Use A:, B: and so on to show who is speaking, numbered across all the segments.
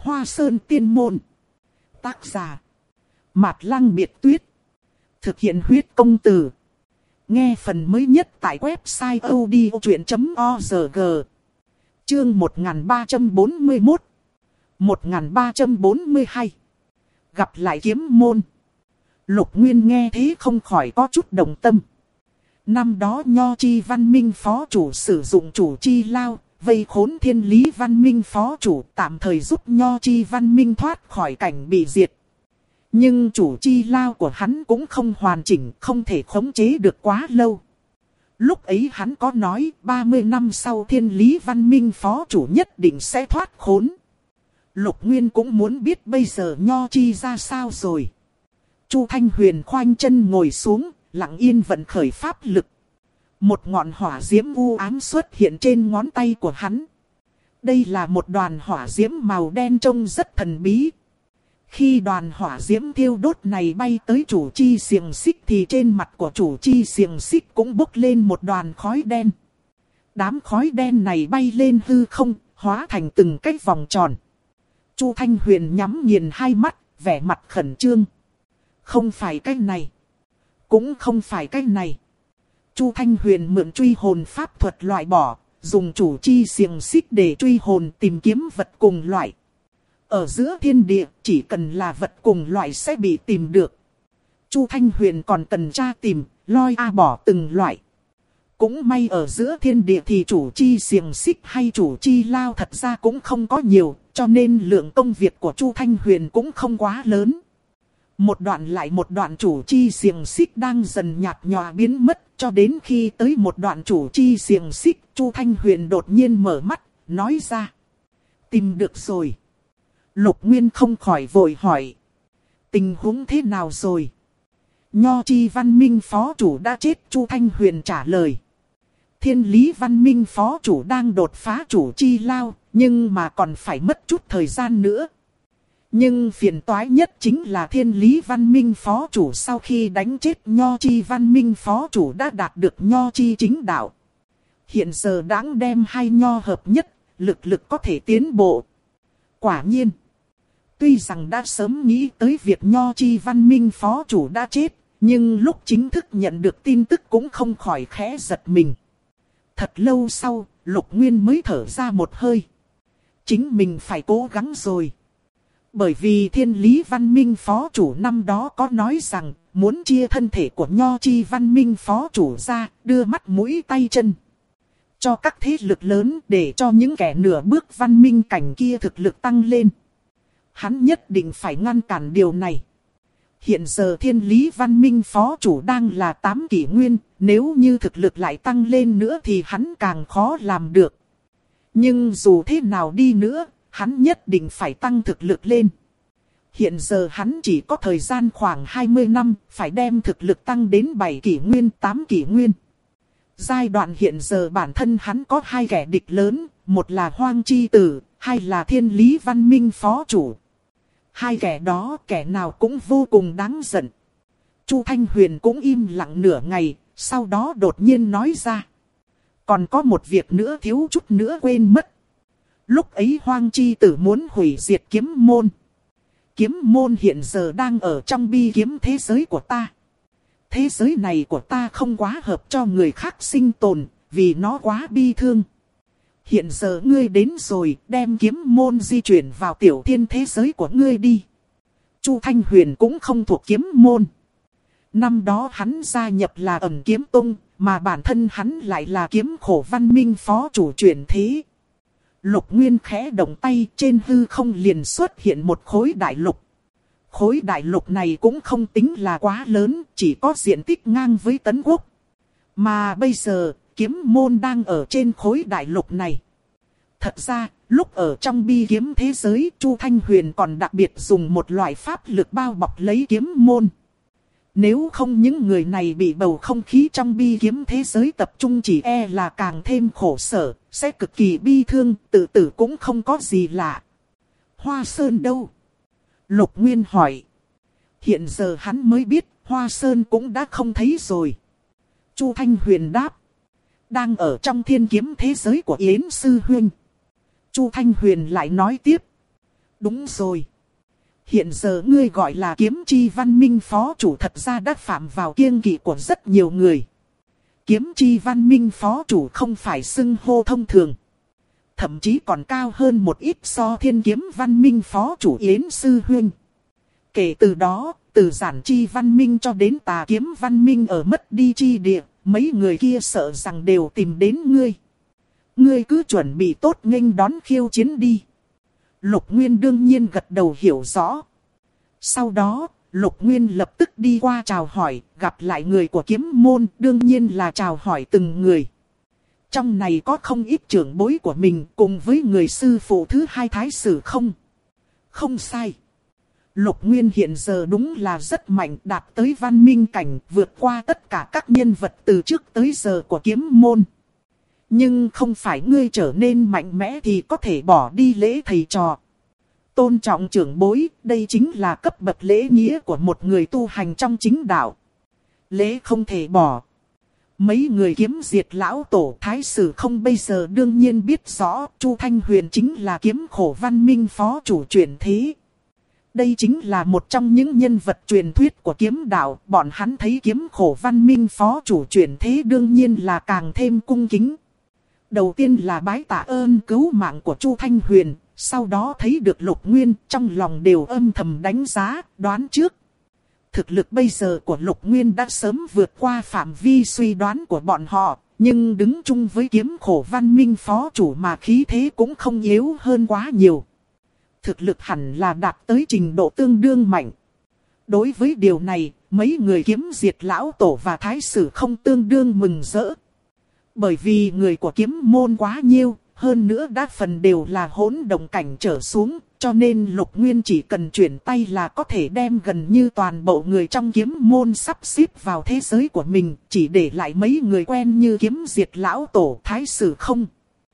A: Hoa Sơn Tiên Môn. Tác giả Mạt Lăng Biệt Tuyết. Thực hiện huyết công từ. Nghe phần mới nhất tại website odchuyện.org. Chương 1341 1342 Gặp lại kiếm môn. Lục Nguyên nghe thế không khỏi có chút động tâm. Năm đó Nho Chi Văn Minh phó chủ sử dụng chủ chi lao, vây khốn Thiên Lý Văn Minh phó chủ, tạm thời giúp Nho Chi Văn Minh thoát khỏi cảnh bị diệt. Nhưng chủ chi lao của hắn cũng không hoàn chỉnh, không thể khống chế được quá lâu. Lúc ấy hắn có nói 30 năm sau Thiên Lý Văn Minh phó chủ nhất định sẽ thoát khốn. Lục Nguyên cũng muốn biết bây giờ Nho Chi ra sao rồi. Chu Thanh Huyền khoanh chân ngồi xuống, lặng yên vận khởi pháp lực. Một ngọn hỏa diễm u ám xuất hiện trên ngón tay của hắn. Đây là một đoàn hỏa diễm màu đen trông rất thần bí. Khi đoàn hỏa diễm thiêu đốt này bay tới chủ chi xiềng xích thì trên mặt của chủ chi xiềng xích cũng bốc lên một đoàn khói đen. Đám khói đen này bay lên hư không, hóa thành từng cái vòng tròn. Chu Thanh Huyền nhắm nghiền hai mắt, vẻ mặt khẩn trương. Không phải cái này. Cũng không phải cái này. Chu Thanh Huyền mượn truy hồn pháp thuật loại bỏ, dùng chủ chi xiềng xích để truy hồn tìm kiếm vật cùng loại. Ở giữa thiên địa, chỉ cần là vật cùng loại sẽ bị tìm được. Chu Thanh Huyền còn cần tra tìm, loi bỏ từng loại. Cũng may ở giữa thiên địa thì chủ chi xiềng xích hay chủ chi lao thật ra cũng không có nhiều, cho nên lượng công việc của Chu Thanh Huyền cũng không quá lớn. Một đoạn lại một đoạn chủ chi xiềng xích đang dần nhạt nhòa biến mất, cho đến khi tới một đoạn chủ chi xiềng xích, Chu Thanh Huyền đột nhiên mở mắt, nói ra. Tìm được rồi. Lục Nguyên không khỏi vội hỏi. Tình huống thế nào rồi? Nho Chi Văn Minh phó chủ đã chết, Chu Thanh Huyền trả lời. Thiên Lý Văn Minh phó chủ đang đột phá chủ chi lao, nhưng mà còn phải mất chút thời gian nữa. Nhưng phiền toái nhất chính là Thiên Lý Văn Minh phó chủ sau khi đánh chết Nho Chi Văn Minh phó chủ đã đạt được Nho Chi chính đạo. Hiện giờ đáng đem hai nho hợp nhất, lực có thể tiến bộ. Quả nhiên, tuy rằng đã sớm nghĩ tới việc Nho Chi Văn Minh phó chủ đã chết, nhưng lúc chính thức nhận được tin tức cũng không khỏi khẽ giật mình. Thật lâu sau, Lục Nguyên mới thở ra một hơi. Chính mình phải cố gắng rồi. Bởi vì Thiên Lý Văn Minh phó chủ năm đó có nói rằng, muốn chia thân thể của Nho Chi Văn Minh phó chủ ra, đưa mắt mũi tay chân cho các thế lực lớn, để cho những kẻ nửa bước văn minh cảnh kia thực lực tăng lên. Hắn nhất định phải ngăn cản điều này. Hiện giờ Thiên Lý Văn Minh phó chủ đang là 8 kỷ nguyên, nếu như thực lực lại tăng lên nữa thì hắn càng khó làm được. Nhưng dù thế nào đi nữa, hắn nhất định phải tăng thực lực lên. Hiện giờ hắn chỉ có thời gian khoảng 20 năm, phải đem thực lực tăng đến 7 kỷ nguyên, 8 kỷ nguyên. Giai đoạn hiện giờ bản thân hắn có hai kẻ địch lớn, một là Hoang Chi Tử, hai là Thiên Lý Văn Minh phó chủ. Hai kẻ đó kẻ nào cũng vô cùng đáng giận. Chu Thanh Huyền cũng im lặng nửa ngày, sau đó đột nhiên nói ra. Còn có một việc nữa thiếu chút nữa quên mất. Lúc ấy Hoang Chi Tử muốn hủy diệt kiếm môn. Kiếm môn hiện giờ đang ở trong bi kiếm thế giới của ta. Thế giới này của ta không quá hợp cho người khác sinh tồn, vì nó quá bi thương. Hiện giờ ngươi đến rồi, đem kiếm môn di chuyển vào tiểu thiên thế giới của ngươi đi. Chu Thanh Huyền cũng không thuộc kiếm môn. Năm đó hắn gia nhập là Ẩn Kiếm Tông, mà bản thân hắn lại là Kiếm Khổ Văn Minh phó chủ chuyển thế. Lục Nguyên khẽ động tay, trên hư không liền xuất hiện một khối đại lục. Khối đại lục này cũng không tính là quá lớn, chỉ có diện tích ngang với Tấn Quốc. Mà bây giờ, kiếm môn đang ở trên khối đại lục này. Thật ra, lúc ở trong bi kiếm thế giới, Chu Thanh Huyền còn đặc biệt dùng một loại pháp lực bao bọc lấy kiếm môn. Nếu không những người này bị bầu không khí trong bi kiếm thế giới tập trung chỉ e là càng thêm khổ sở, sẽ cực kỳ bi thương, tự tử cũng không có gì lạ. Hoa Sơn đâu? Lục Nguyên hỏi. Hiện giờ hắn mới biết, Hoa Sơn cũng đã không thấy rồi. Chu Thanh Huyền đáp. Đang ở trong thiên kiếm thế giới của Yến Sư Huynh. Chu Thanh Huyền lại nói tiếp. Đúng rồi. Hiện giờ ngươi gọi là kiếm chi văn minh phó chủ thật ra đã phạm vào kiêng kỵ của rất nhiều người. Kiếm chi văn minh phó chủ không phải xưng hô thông thường. Thậm chí còn cao hơn một ít so thiên kiếm văn minh phó chủ Yến Sư Huynh. Kể từ đó, từ giản chi văn minh cho đến tà kiếm văn minh ở mất đi chi địa, mấy người kia sợ rằng đều tìm đến ngươi. Ngươi cứ chuẩn bị tốt nghênh đón khiêu chiến đi. Lục Nguyên đương nhiên gật đầu hiểu rõ. Sau đó, Lục Nguyên lập tức đi qua chào hỏi, gặp lại người của kiếm môn, đương nhiên là chào hỏi từng người. Trong này có không ít trưởng bối của mình cùng với người sư phụ thứ hai Thái Sử không? Không sai. Lục Nguyên hiện giờ đúng là rất mạnh, đạt tới văn minh cảnh, vượt qua tất cả các nhân vật từ trước tới giờ của kiếm môn. Nhưng không phải ngươi trở nên mạnh mẽ thì có thể bỏ đi lễ thầy trò. Tôn trọng trưởng bối, đây chính là cấp bậc lễ nghĩa của một người tu hành trong chính đạo. Lễ không thể bỏ. Mấy người kiếm diệt lão tổ Thái Sử không bây giờ đương nhiên biết rõ Chu Thanh Huyền chính là kiếm khổ văn minh phó chủ chuyển thế. Đây chính là một trong những nhân vật truyền thuyết của kiếm đạo, bọn hắn thấy kiếm khổ văn minh phó chủ chuyển thế đương nhiên là càng thêm cung kính. Đầu tiên là bái tạ ơn cứu mạng của Chu Thanh Huyền, sau đó thấy được Lục Nguyên, trong lòng đều âm thầm đánh giá, đoán trước. Thực lực bây giờ của Lục Nguyên đã sớm vượt qua phạm vi suy đoán của bọn họ, nhưng đứng chung với kiếm khổ văn minh phó chủ mà khí thế cũng không yếu hơn quá nhiều. Thực lực hẳn là đạt tới trình độ tương đương mạnh. Đối với điều này, mấy người kiếm diệt lão tổ và Thái Sử không tương đương mừng rỡ. Bởi vì người của kiếm môn quá nhiều, hơn nữa đa phần đều là hỗn động cảnh trở xuống, cho nên Lục Nguyên chỉ cần chuyển tay là có thể đem gần như toàn bộ người trong kiếm môn sắp xếp vào thế giới của mình, chỉ để lại mấy người quen như kiếm diệt lão tổ Thái Sử không.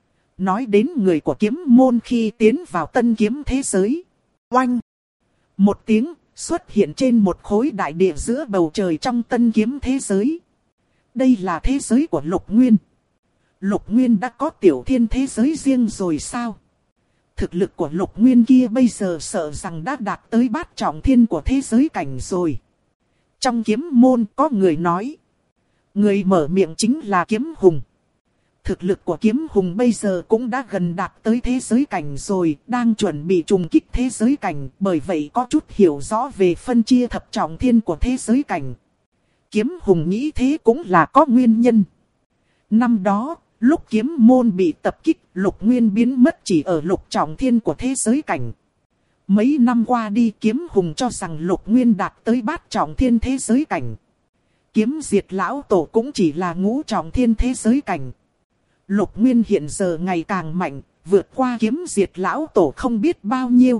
A: Nói đến người của kiếm môn khi tiến vào tân kiếm thế giới. Oanh! Một tiếng xuất hiện trên một khối đại địa giữa bầu trời trong tân kiếm thế giới. Đây là thế giới của Lục Nguyên. Lục Nguyên đã có tiểu thiên thế giới riêng rồi sao? Thực lực của Lục Nguyên kia bây giờ sợ rằng đã đạt tới bát trọng thiên của thế giới cảnh rồi. Trong kiếm môn có người nói. Người mở miệng chính là Kiếm Hùng. Thực lực của Kiếm Hùng bây giờ cũng đã gần đạt tới thế giới cảnh rồi, đang chuẩn bị trùng kích thế giới cảnh, bởi vậy có chút hiểu rõ về phân chia thập trọng thiên của thế giới cảnh. Kiếm Hùng nghĩ thế cũng là có nguyên nhân. Năm đó, lúc kiếm môn bị tập kích, Lục Nguyên biến mất chỉ ở lục trọng thiên của thế giới cảnh. Mấy năm qua đi Kiếm Hùng cho rằng Lục Nguyên đạt tới bát trọng thiên thế giới cảnh. Kiếm diệt lão tổ cũng chỉ là ngũ trọng thiên thế giới cảnh. Lục Nguyên hiện giờ ngày càng mạnh, vượt qua kiếm diệt lão tổ không biết bao nhiêu.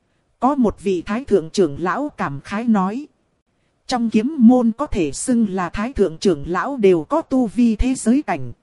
A: Có một vị thái thượng trưởng lão cảm khái nói. Trong kiếm môn có thể xưng là thái thượng trưởng lão đều có tu vi thế giới cảnh.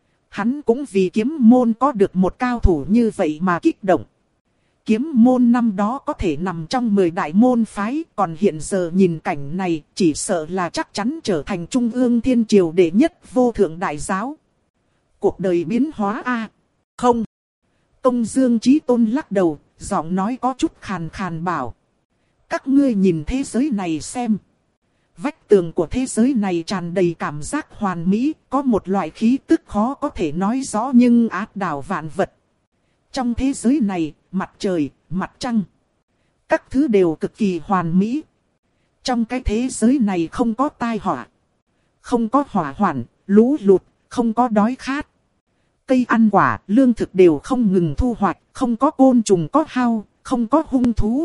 A: Hắn cũng vì kiếm môn có được một cao thủ như vậy mà kích động. Kiếm môn năm đó có thể nằm trong 10 đại môn phái, còn hiện giờ nhìn cảnh này chỉ sợ là chắc chắn trở thành trung ương thiên triều đệ nhất vô thượng đại giáo. Cuộc đời biến hóa a không. Công Dương Chí Tôn lắc đầu, giọng nói có chút khàn khàn bảo. Các ngươi nhìn thế giới này xem. Vách tường của thế giới này tràn đầy cảm giác hoàn mỹ, có một loại khí tức khó có thể nói rõ nhưng áp đảo vạn vật. Trong thế giới này, mặt trời, mặt trăng, các thứ đều cực kỳ hoàn mỹ. Trong cái thế giới này không có tai họa, không có hỏa hoạn, lũ lụt, không có đói khát. Cây ăn quả, lương thực đều không ngừng thu hoạch, không có côn trùng có hao, không có hung thú.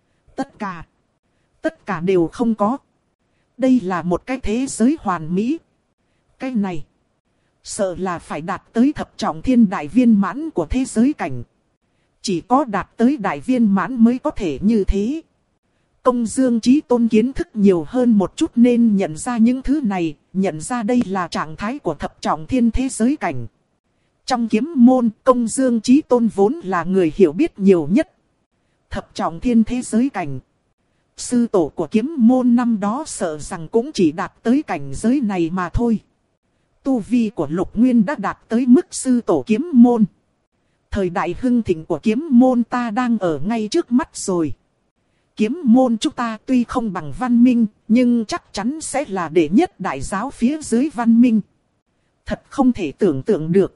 A: Tất cả đều không có. Đây là một cái thế giới hoàn mỹ. Cái này, sợ là phải đạt tới thập trọng thiên đại viên mãn của thế giới cảnh. Chỉ có đạt tới đại viên mãn mới có thể như thế. Công Dương Chí Tôn kiến thức nhiều hơn một chút nên nhận ra những thứ này, nhận ra đây là trạng thái của thập trọng thiên thế giới cảnh. Trong kiếm môn, Công Dương Chí Tôn vốn là người hiểu biết nhiều nhất. Thập trọng thiên thế giới cảnh. Sư tổ của kiếm môn năm đó sợ rằng cũng chỉ đạt tới cảnh giới này mà thôi. Tu vi của Lục Nguyên đã đạt tới mức sư tổ kiếm môn. thời đại hưng thịnh của kiếm môn ta đang ở ngay trước mắt rồi. Kiếm môn chúng ta tuy không bằng văn minh, nhưng chắc chắn sẽ là đệ nhất đại giáo phía dưới văn minh. Thật không thể tưởng tượng được.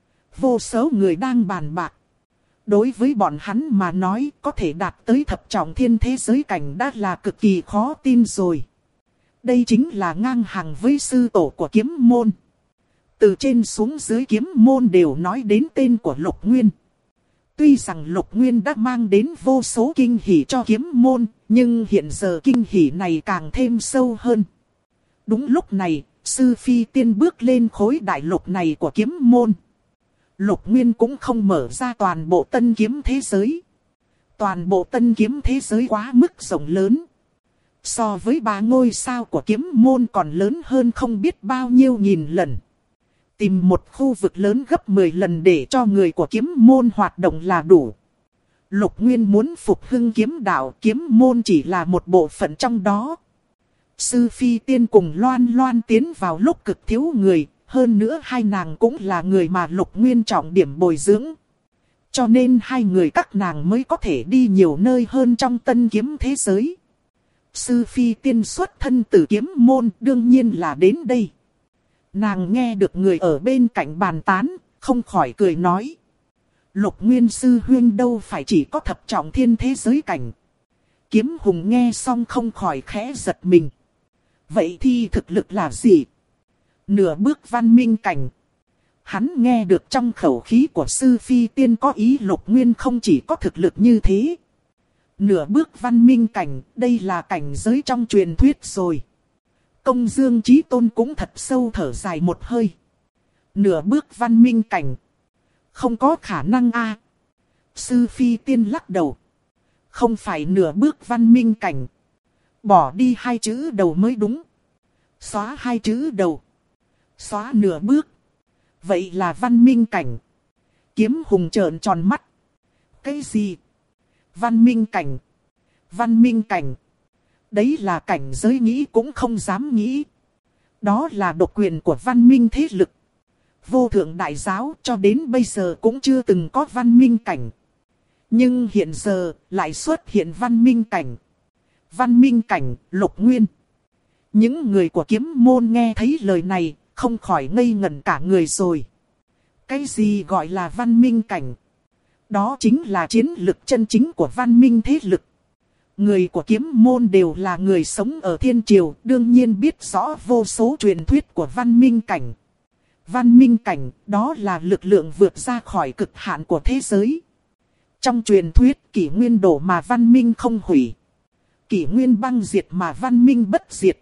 A: Vô số người đang bàn bạc. Đối với bọn hắn mà nói, có thể đạt tới thập trọng thiên thế giới cảnh đã là cực kỳ khó tin rồi. Đây chính là ngang hàng với sư tổ của kiếm môn. Từ trên xuống dưới kiếm môn đều nói đến tên của Lục Nguyên. Tuy rằng Lục Nguyên đã mang đến vô số kinh hỉ cho kiếm môn, nhưng hiện giờ kinh hỉ này càng thêm sâu hơn. Đúng lúc này, sư phi tiên bước lên khối đại lục này của kiếm môn. Lục Nguyên cũng không mở ra toàn bộ tân kiếm thế giới. Toàn bộ tân kiếm thế giới quá mức rộng lớn. So với 3 ngôi sao của kiếm môn còn lớn hơn không biết bao nhiêu nghìn lần. Tìm một khu vực lớn gấp 10 lần để cho người của kiếm môn hoạt động là đủ. Lục Nguyên muốn phục hưng kiếm đạo, kiếm môn chỉ là một bộ phận trong đó. Sư phi tiên cùng Loan Loan tiến vào lúc cực thiếu người, hơn nữa hai nàng cũng là người mà Lục Nguyên trọng điểm bồi dưỡng. Cho nên hai người các nàng mới có thể đi nhiều nơi hơn trong tân kiếm thế giới. Sư phi tiên xuất thân từ kiếm môn đương nhiên là đến đây. Nàng nghe được người ở bên cạnh bàn tán, không khỏi cười nói. Lục Nguyên sư huynh đâu phải chỉ có thập trọng thiên thế giới cảnh. Kiếm hùng nghe xong không khỏi khẽ giật mình. Vậy thì thực lực là gì? Nửa bước văn minh cảnh. Hắn nghe được trong khẩu khí của sư phi tiên có ý Lục Nguyên không chỉ có thực lực như thế. Nửa bước văn minh cảnh, đây là cảnh giới trong truyền thuyết rồi. Công Dương Chí Tôn cũng thật sâu thở dài một hơi. Nửa bước văn minh cảnh. Không có khả năng a. Sư phi tiên lắc đầu. Không phải nửa bước văn minh cảnh. Bỏ đi 2 chữ đầu mới đúng. Xóa 2 chữ đầu. Xóa nửa bước. Vậy là văn minh cảnh. Kiếm hùng trợn tròn mắt. Cái gì? Văn minh cảnh. Văn minh cảnh. Đấy là cảnh giới nghĩ cũng không dám nghĩ. Đó là độc quyền của văn minh thế lực. Vô thượng đại giáo cho đến bây giờ cũng chưa từng có văn minh cảnh. Nhưng hiện giờ lại xuất hiện văn minh cảnh. Văn minh cảnh, Lục Nguyên. Những người của kiếm môn nghe thấy lời này, không khỏi ngây ngẩn cả người rồi. Cái gì gọi là văn minh cảnh? Đó chính là chiến lực chân chính của văn minh thế lực. Người của kiếm môn đều là người sống ở thiên triều, đương nhiên biết rõ vô số truyền thuyết của văn minh cảnh. Văn minh cảnh, đó là lực lượng vượt ra khỏi cực hạn của thế giới. Trong truyền thuyết, kỷ nguyên đổ mà văn minh không hủy. Kỷ nguyên băng diệt mà văn minh bất diệt.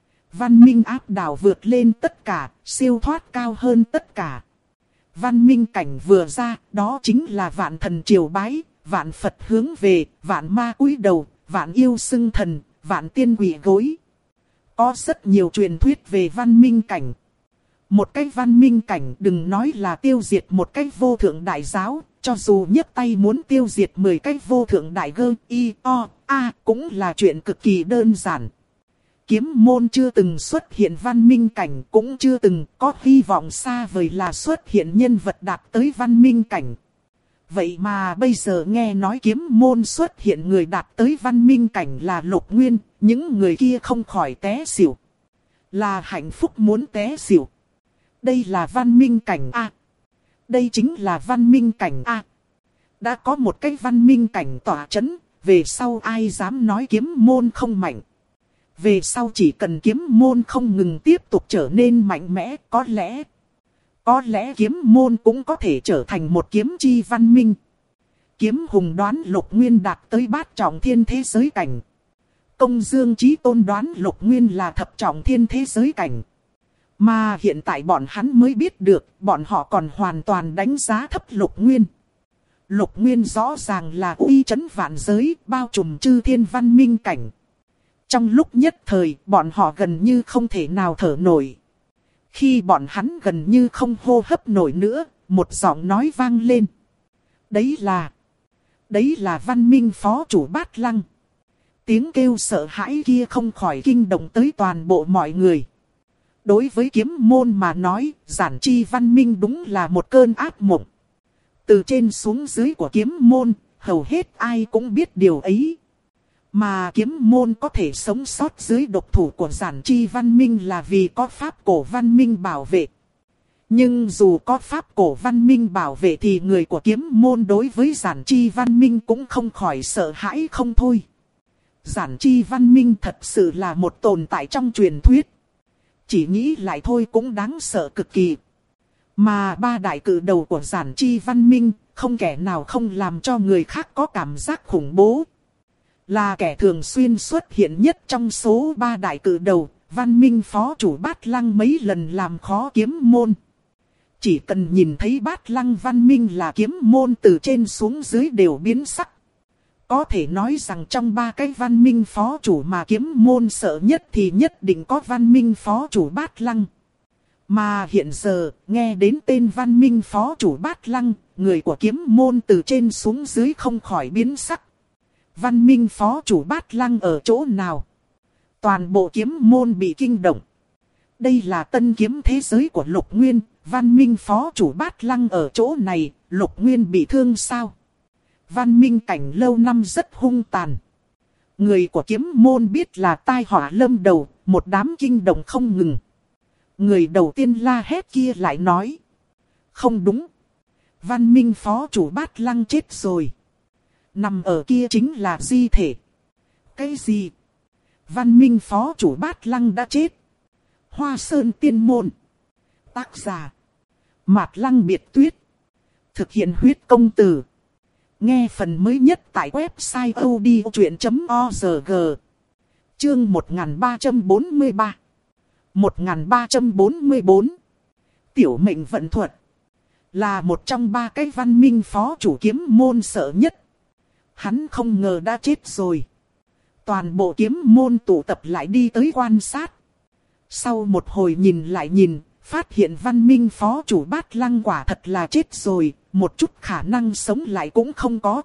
A: Văn minh áp đảo vượt lên tất cả, siêu thoát cao hơn tất cả. Văn minh cảnh vừa ra, đó chính là vạn thần triều bái, vạn Phật hướng về, vạn ma cúi đầu, vạn yêu xưng thần, vạn tiên quỳ gối. Có rất nhiều truyền thuyết về văn minh cảnh. Một cái văn minh cảnh đừng nói là tiêu diệt một cái vô thượng đại giáo, cho dù nhấc tay muốn tiêu diệt 10 cái vô thượng đại gơ, y, o, a, cũng là chuyện cực kỳ đơn giản. Kiếm môn chưa từng xuất hiện văn minh cảnh, cũng chưa từng có hy vọng xa vời là xuất hiện nhân vật đạt tới văn minh cảnh. Vậy mà bây giờ nghe nói kiếm môn xuất hiện người đạt tới văn minh cảnh là Lục Nguyên, những người kia không khỏi té xỉu. Là hạnh phúc muốn té xỉu. Đây là văn minh cảnh A. Đây chính là văn minh cảnh A. Đã có một cái văn minh cảnh tỏa chấn, về sau ai dám nói kiếm môn không mạnh. Về sau chỉ cần kiếm môn không ngừng tiếp tục trở nên mạnh mẽ, có lẽ kiếm môn cũng có thể trở thành một kiếm chi văn minh. Kiếm hùng đoán Lục Nguyên đạt tới bát trọng thiên thế giới cảnh. Công Dương Chí Tôn đoán Lục Nguyên là thập trọng thiên thế giới cảnh. Mà hiện tại bọn hắn mới biết được, bọn họ còn hoàn toàn đánh giá thấp Lục Nguyên. Lục Nguyên rõ ràng là uy chấn vạn giới, bao trùm chư thiên văn minh cảnh. Trong lúc nhất thời, bọn họ gần như không thể nào thở nổi. Khi bọn hắn gần như không hô hấp nổi nữa, một giọng nói vang lên. Đấy là văn minh phó chủ Bát Lăng. Tiếng kêu sợ hãi kia không khỏi kinh động tới toàn bộ mọi người. Đối với kiếm môn mà nói, giản chi văn minh đúng là một cơn ác mộng. từ trên xuống dưới của kiếm môn, hầu hết ai cũng biết điều ấy. Mà kiếm môn có thể sống sót dưới độc thủ của giản chi văn minh là vì có pháp cổ văn minh bảo vệ. Nhưng dù có pháp cổ văn minh bảo vệ thì người của kiếm môn đối với giản chi văn minh cũng không khỏi sợ hãi không thôi. Giản chi văn minh thật sự là một tồn tại trong truyền thuyết. Chỉ nghĩ lại thôi cũng đáng sợ cực kỳ. Mà ba đại cử đầu của giản chi văn minh, không kẻ nào không làm cho người khác có cảm giác khủng bố. Là kẻ thường xuyên xuất hiện nhất trong số ba đại cử đầu, văn minh phó chủ Bát Lăng mấy lần làm khó kiếm môn. Chỉ cần nhìn thấy Bát Lăng văn minh là kiếm môn từ trên xuống dưới đều biến sắc. Có thể nói rằng trong ba cái văn minh phó chủ mà kiếm môn sợ nhất thì nhất định có văn minh phó chủ Bát Lăng. Mà hiện giờ, nghe đến tên văn minh phó chủ Bát Lăng, người của kiếm môn từ trên xuống dưới không khỏi biến sắc. Văn minh phó chủ Bát Lăng ở chỗ nào? Toàn bộ kiếm môn bị kinh động. Đây là tân kiếm thế giới của Lục Nguyên, văn minh phó chủ Bát Lăng ở chỗ này, Lục Nguyên bị thương sao? Văn minh cảnh lâu năm rất hung tàn. Người của kiếm môn biết là tai họa lâm đầu, một đám kinh động không ngừng. Người đầu tiên la hét kia lại nói. Không đúng. Văn minh phó chủ Bát Lăng chết rồi. Nằm ở kia chính là di thể. Cái gì? Văn minh phó chủ Bát Lăng đã chết. Hoa Sơn Tiên Môn. Tác giả. Mạt Lăng Biệt Tuyết. Thực hiện huyết công từ. Nghe phần mới nhất tại website odchuyện.org. Chương 1343. 1344. Tiểu mệnh vận thuật. Là một trong ba cái văn minh phó chủ kiếm môn sợ nhất. Hắn không ngờ đã chết rồi. Toàn bộ kiếm môn tụ tập lại đi tới quan sát. Sau một hồi nhìn lại nhìn, phát hiện văn minh phó chủ Bát Lăng quả thật là chết rồi, một chút khả năng sống lại cũng không có.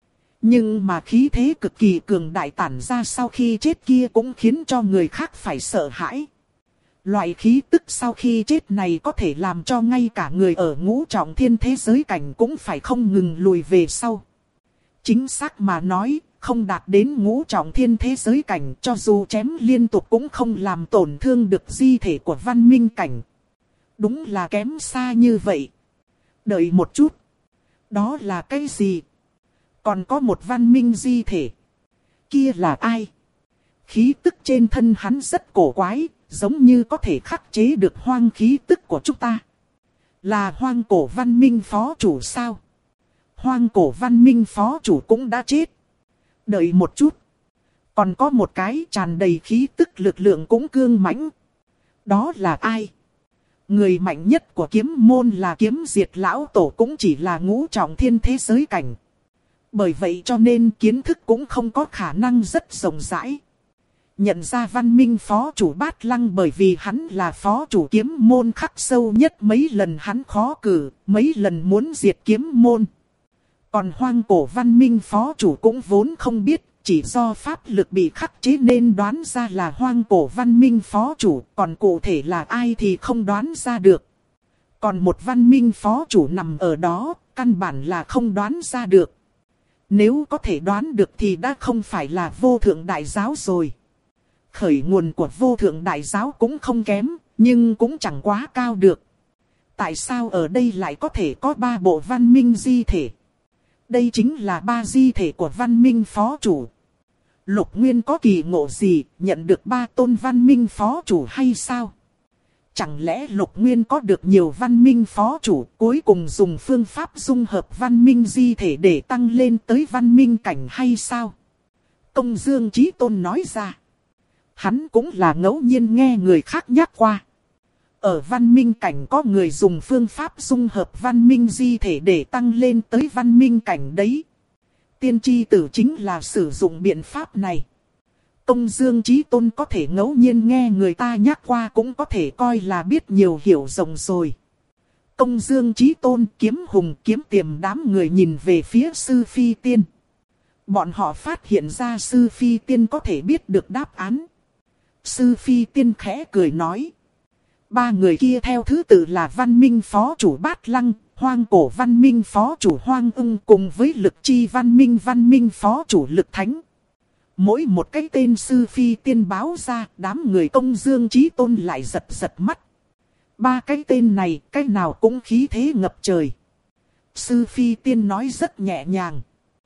A: Nhưng mà khí thế cực kỳ cường đại tản ra sau khi chết kia cũng khiến cho người khác phải sợ hãi. Loại khí tức sau khi chết này có thể làm cho ngay cả người ở ngũ trọng thiên thế giới cảnh cũng phải không ngừng lùi về sau. Chính xác mà nói, không đạt đến ngũ trọng thiên thế giới cảnh cho dù chém liên tục cũng không làm tổn thương được di thể của văn minh cảnh. Đúng là kém xa như vậy. Đợi một chút. Đó là cái gì? Còn có một văn minh di thể. Kia là ai? Khí tức trên thân hắn rất cổ quái, giống như có thể khắc chế được hoang khí tức của chúng ta. Là hoang cổ văn minh phó chủ sao? Hoang cổ văn minh phó chủ cũng đã chết. Đợi một chút. Còn có một cái tràn đầy khí tức lực lượng cũng cương mãnh. Đó là ai? Người mạnh nhất của kiếm môn là kiếm diệt lão tổ cũng chỉ là ngũ trọng thiên thế giới cảnh. Bởi vậy cho nên kiến thức cũng không có khả năng rất rộng rãi. Nhận ra văn minh phó chủ Bát Lăng bởi vì hắn là phó chủ kiếm môn khắc sâu nhất, mấy lần hắn khó cử, mấy lần muốn diệt kiếm môn. Còn hoang cổ văn minh phó chủ cũng vốn không biết, chỉ do pháp lực bị khắc chế nên đoán ra là hoang cổ văn minh phó chủ, còn cụ thể là ai thì không đoán ra được. Còn một văn minh phó chủ nằm ở đó, căn bản là không đoán ra được. Nếu có thể đoán được thì đã không phải là vô thượng đại giáo rồi. Khởi nguồn của vô thượng đại giáo cũng không kém, nhưng cũng chẳng quá cao được. Tại sao ở đây lại có thể có ba bộ văn minh di thể? Đây chính là ba di thể của văn minh phó chủ. Lục Nguyên có kỳ ngộ gì, nhận được ba tôn văn minh phó chủ hay sao? Chẳng lẽ Lục Nguyên có được nhiều văn minh phó chủ, cuối cùng dùng phương pháp dung hợp văn minh di thể để tăng lên tới văn minh cảnh hay sao? Công Dương Chí Tôn nói ra. Hắn cũng là ngẫu nhiên nghe người khác nhắc qua. Ở văn minh cảnh có người dùng phương pháp dung hợp văn minh di thể để tăng lên tới văn minh cảnh đấy. Tiên tri tử chính là sử dụng biện pháp này. Công Dương Chí Tôn có thể ngẫu nhiên nghe người ta nhắc qua cũng có thể coi là biết nhiều hiểu rộng rồi. Công Dương Chí Tôn, Kiếm Hùng, Kiếm Tiềm đám người nhìn về phía Sư Phi Tiên. Bọn họ phát hiện ra Sư Phi Tiên có thể biết được đáp án. Sư Phi Tiên khẽ cười nói. Ba người kia theo thứ tự là văn minh phó chủ Bát Lăng, Hoang cổ văn minh phó chủ Hoang Ưng cùng với Lực Chi văn minh phó chủ Lực Thánh. Mỗi một cái tên sư phi tiên báo ra, đám người Công Dương Chí Tôn lại giật giật mắt. Ba cái tên này, cái nào cũng khí thế ngập trời. Sư phi tiên nói rất nhẹ nhàng.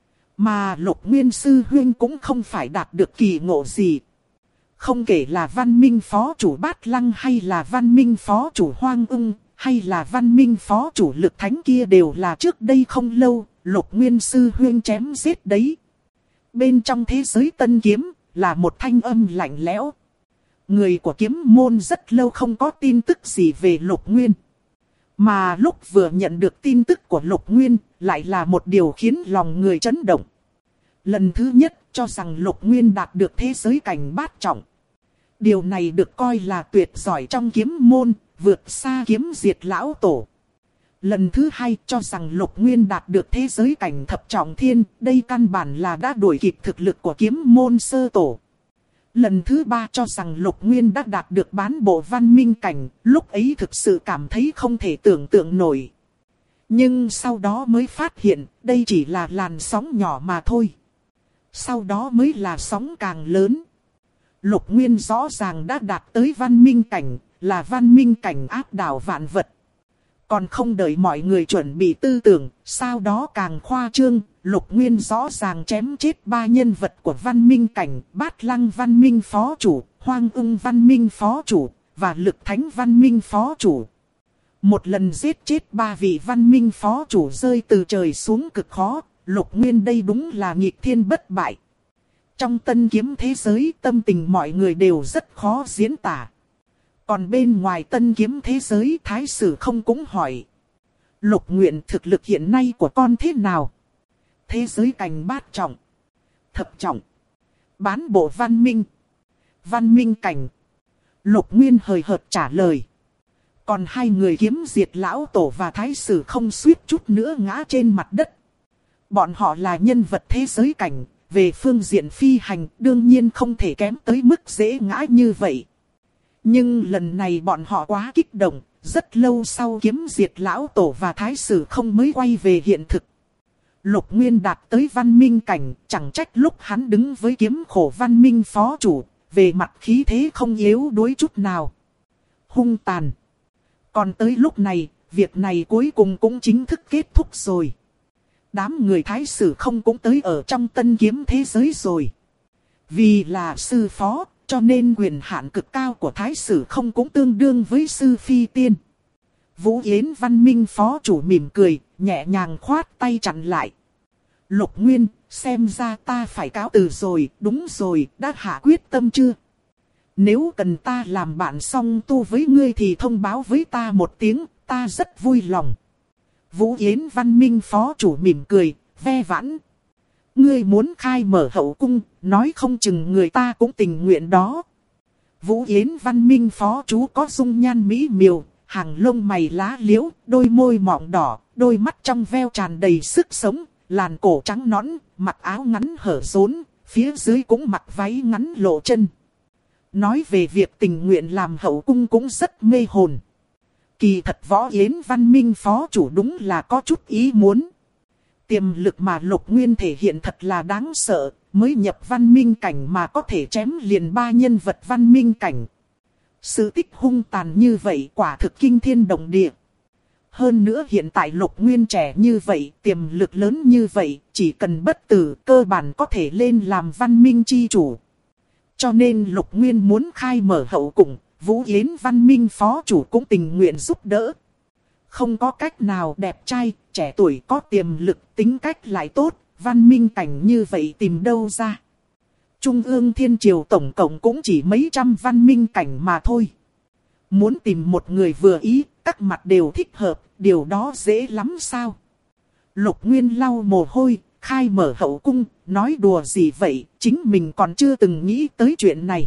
A: Mà Lục Nguyên sư huynh cũng không phải đạt được kỳ ngộ gì. Không kể là văn minh phó chủ Bát Lăng hay là văn minh phó chủ Hoang Ưng, hay là văn minh phó chủ Lực Thánh kia đều là trước đây không lâu, Lục Nguyên sư huynh chém giết đấy. Bên trong thế giới tân kiếm, là một thanh âm lạnh lẽo. Người của kiếm môn rất lâu không có tin tức gì về Lục Nguyên. Mà lúc vừa nhận được tin tức của Lục Nguyên, lại là một điều khiến lòng người chấn động. Lần thứ nhất cho rằng Lục Nguyên đạt được thế giới cảnh bát trọng. Điều này được coi là tuyệt giỏi trong kiếm môn, vượt xa kiếm diệt lão tổ. Lần thứ hai cho rằng Lục Nguyên đạt được thế giới cảnh thập trọng thiên, đây căn bản là đã đuổi kịp thực lực của kiếm môn sơ tổ. Lần thứ ba cho rằng Lục Nguyên đã đạt được bán bộ văn minh cảnh, lúc ấy thực sự cảm thấy không thể tưởng tượng nổi. Nhưng sau đó mới phát hiện, đây chỉ là làn sóng nhỏ mà thôi. Sau đó mới là sóng càng lớn. Lục Nguyên rõ ràng đã đạt tới văn minh cảnh, là văn minh cảnh áp đảo vạn vật. Còn không đợi mọi người chuẩn bị tư tưởng, sau đó càng khoa trương, Lục Nguyên rõ ràng chém chết ba nhân vật của văn minh cảnh, Bát Lăng văn minh phó chủ, Hoang Ưng văn minh phó chủ, và Lực Thánh văn minh phó chủ. Một lần giết chết ba vị văn minh phó chủ rơi từ trời xuống cực khó, Lục Nguyên đây đúng là nghịch thiên bất bại. Trong tân kiếm thế giới, tâm tình mọi người đều rất khó diễn tả. Còn bên ngoài tân kiếm thế giới, Thái Sử Không cũng hỏi. Lục Nguyện thực lực hiện nay của con thế nào? Thế giới cảnh bát trọng, thập trọng, bán bộ văn minh cảnh. Lục Nguyên hời hợt trả lời. Còn hai người kiếm diệt lão tổ và Thái Sử Không suýt chút nữa ngã trên mặt đất. Bọn họ là nhân vật thế giới cảnh, về phương diện phi hành đương nhiên không thể kém tới mức dễ ngã như vậy. Nhưng lần này bọn họ quá kích động, rất lâu sau kiếm diệt lão tổ và Thái Sử Không mới quay về hiện thực. Lục Nguyên đạt tới văn minh cảnh, chẳng trách lúc hắn đứng với kiếm khổ văn minh phó chủ, về mặt khí thế không yếu đuối chút nào. Hung tàn. Còn tới lúc này, việc này cuối cùng cũng chính thức kết thúc rồi. Đám người Thái Sử Không cũng tới ở trong tân kiếm thế giới rồi. Vì là sư phó, cho nên quyền hạn cực cao của Thái Sử Không cũng tương đương với sư phi tiên. Vũ Yến văn minh phó chủ mỉm cười, nhẹ nhàng khoát tay chặn lại. Lục Nguyên, xem ra ta phải cáo từ rồi, đúng rồi, đã hạ quyết tâm chưa? Nếu cần ta làm bạn song tu với ngươi thì thông báo với ta một tiếng, ta rất vui lòng. Vũ Yến văn minh phó chủ mỉm cười, ve vãn. Ngươi muốn khai mở hậu cung, nói không chừng người ta cũng tình nguyện đó. Vũ Yến văn minh phó chú có dung nhan mỹ miều, hàng lông mày lá liễu, đôi môi mọng đỏ, đôi mắt trong veo tràn đầy sức sống, làn cổ trắng nõn, mặc áo ngắn hở rốn, phía dưới cũng mặc váy ngắn lộ chân. Nói về việc tình nguyện làm hậu cung cũng rất mê hồn. Kỳ thật Võ Yến văn minh phó chủ đúng là có chút ý muốn. Tiềm lực mà Lục Nguyên thể hiện thật là đáng sợ, mới nhập văn minh cảnh mà có thể chém liền ba nhân vật văn minh cảnh. Sự tích hung tàn như vậy quả thực kinh thiên động địa. Hơn nữa hiện tại Lục Nguyên trẻ như vậy, tiềm lực lớn như vậy, chỉ cần bất tử cơ bản có thể lên làm văn minh chi chủ. Cho nên Lục Nguyên muốn khai mở hậu cung, Vũ Yến văn minh phó chủ cũng tình nguyện giúp đỡ. Không có cách nào đẹp trai, trẻ tuổi có tiềm lực, tính cách lại tốt, văn minh cảnh như vậy tìm đâu ra. Trung ương Thiên Triều tổng cộng cũng chỉ mấy trăm văn minh cảnh mà thôi. Muốn tìm một người vừa ý, các mặt đều thích hợp, điều đó dễ lắm sao? Lục Nguyên lau mồ hôi, khai mở hậu cung, nói đùa gì vậy, chính mình còn chưa từng nghĩ tới chuyện này.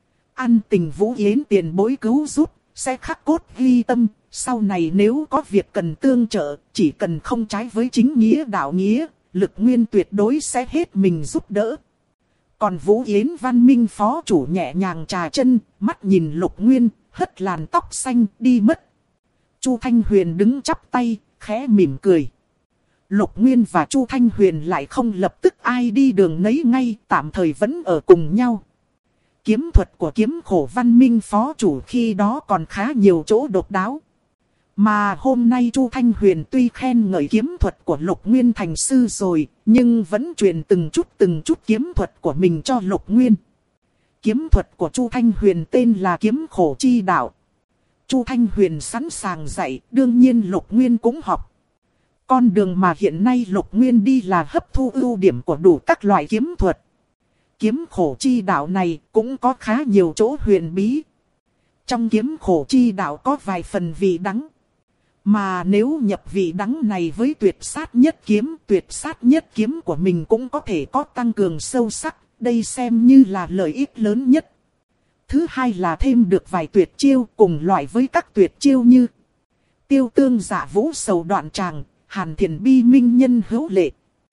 A: Ăn tình Vũ Yến tiền bối cứu giúp, sẽ khắc cốt ghi tâm, sau này nếu có việc cần tương trợ, chỉ cần không trái với chính nghĩa đạo nghĩa, Lực Nguyên tuyệt đối sẽ hết mình giúp đỡ. Còn Vũ Yến văn minh phó chủ nhẹ nhàng trà chân, mắt nhìn Lục Nguyên, hất làn tóc xanh đi mất. Chu Thanh Huyền đứng chắp tay, khẽ mỉm cười. Lục Nguyên và Chu Thanh Huyền lại không lập tức ai đi đường nấy ngay, tạm thời vẫn ở cùng nhau. Kiếm thuật của Kiếm Khổ Văn Minh phó chủ khi đó còn khá nhiều chỗ độc đáo. Mà hôm nay Chu Thanh Huyền tuy khen ngợi kiếm thuật của Lục Nguyên thành sư rồi, nhưng vẫn truyền từng chút kiếm thuật của mình cho Lục Nguyên. Kiếm thuật của Chu Thanh Huyền tên là Kiếm Khổ Chi Đạo. Chu Thanh Huyền sẵn sàng dạy, đương nhiên Lục Nguyên cũng học. Con đường mà hiện nay Lục Nguyên đi là hấp thu ưu điểm của đủ các loại kiếm thuật. Kiếm Khổ Chi Đạo này cũng có khá nhiều chỗ huyền bí. Trong Kiếm Khổ Chi Đạo có vài phần vị đắng. Mà nếu nhập vị đắng này với tuyệt sát nhất kiếm của mình cũng có thể có tăng cường sâu sắc, đây xem như là lợi ích lớn nhất. Thứ hai là thêm được vài tuyệt chiêu cùng loại với các tuyệt chiêu như Tiêu Tương Dạ Vũ Sầu Đoạn Tràng, Hàn Thiền Bi Minh Nhân Hữu Lệ.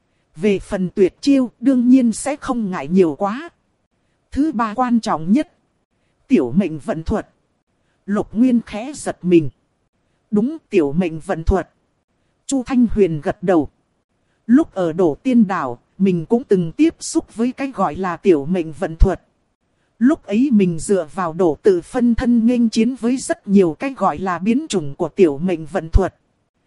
A: Về phần tuyệt chiêu đương nhiên sẽ không ngại nhiều quá. Thứ ba quan trọng nhất, tiểu mệnh vận thuật. Lục Nguyên khẽ giật mình. Đúng, tiểu mệnh vận thuật. Chu Thanh Huyền gật đầu. Lúc ở Đổ Tiên Đảo, mình cũng từng tiếp xúc với cái gọi là tiểu mệnh vận thuật. Lúc ấy mình dựa vào Đổ Tự phân thân nghênh chiến với rất nhiều cái gọi là biến chủng của tiểu mệnh vận thuật.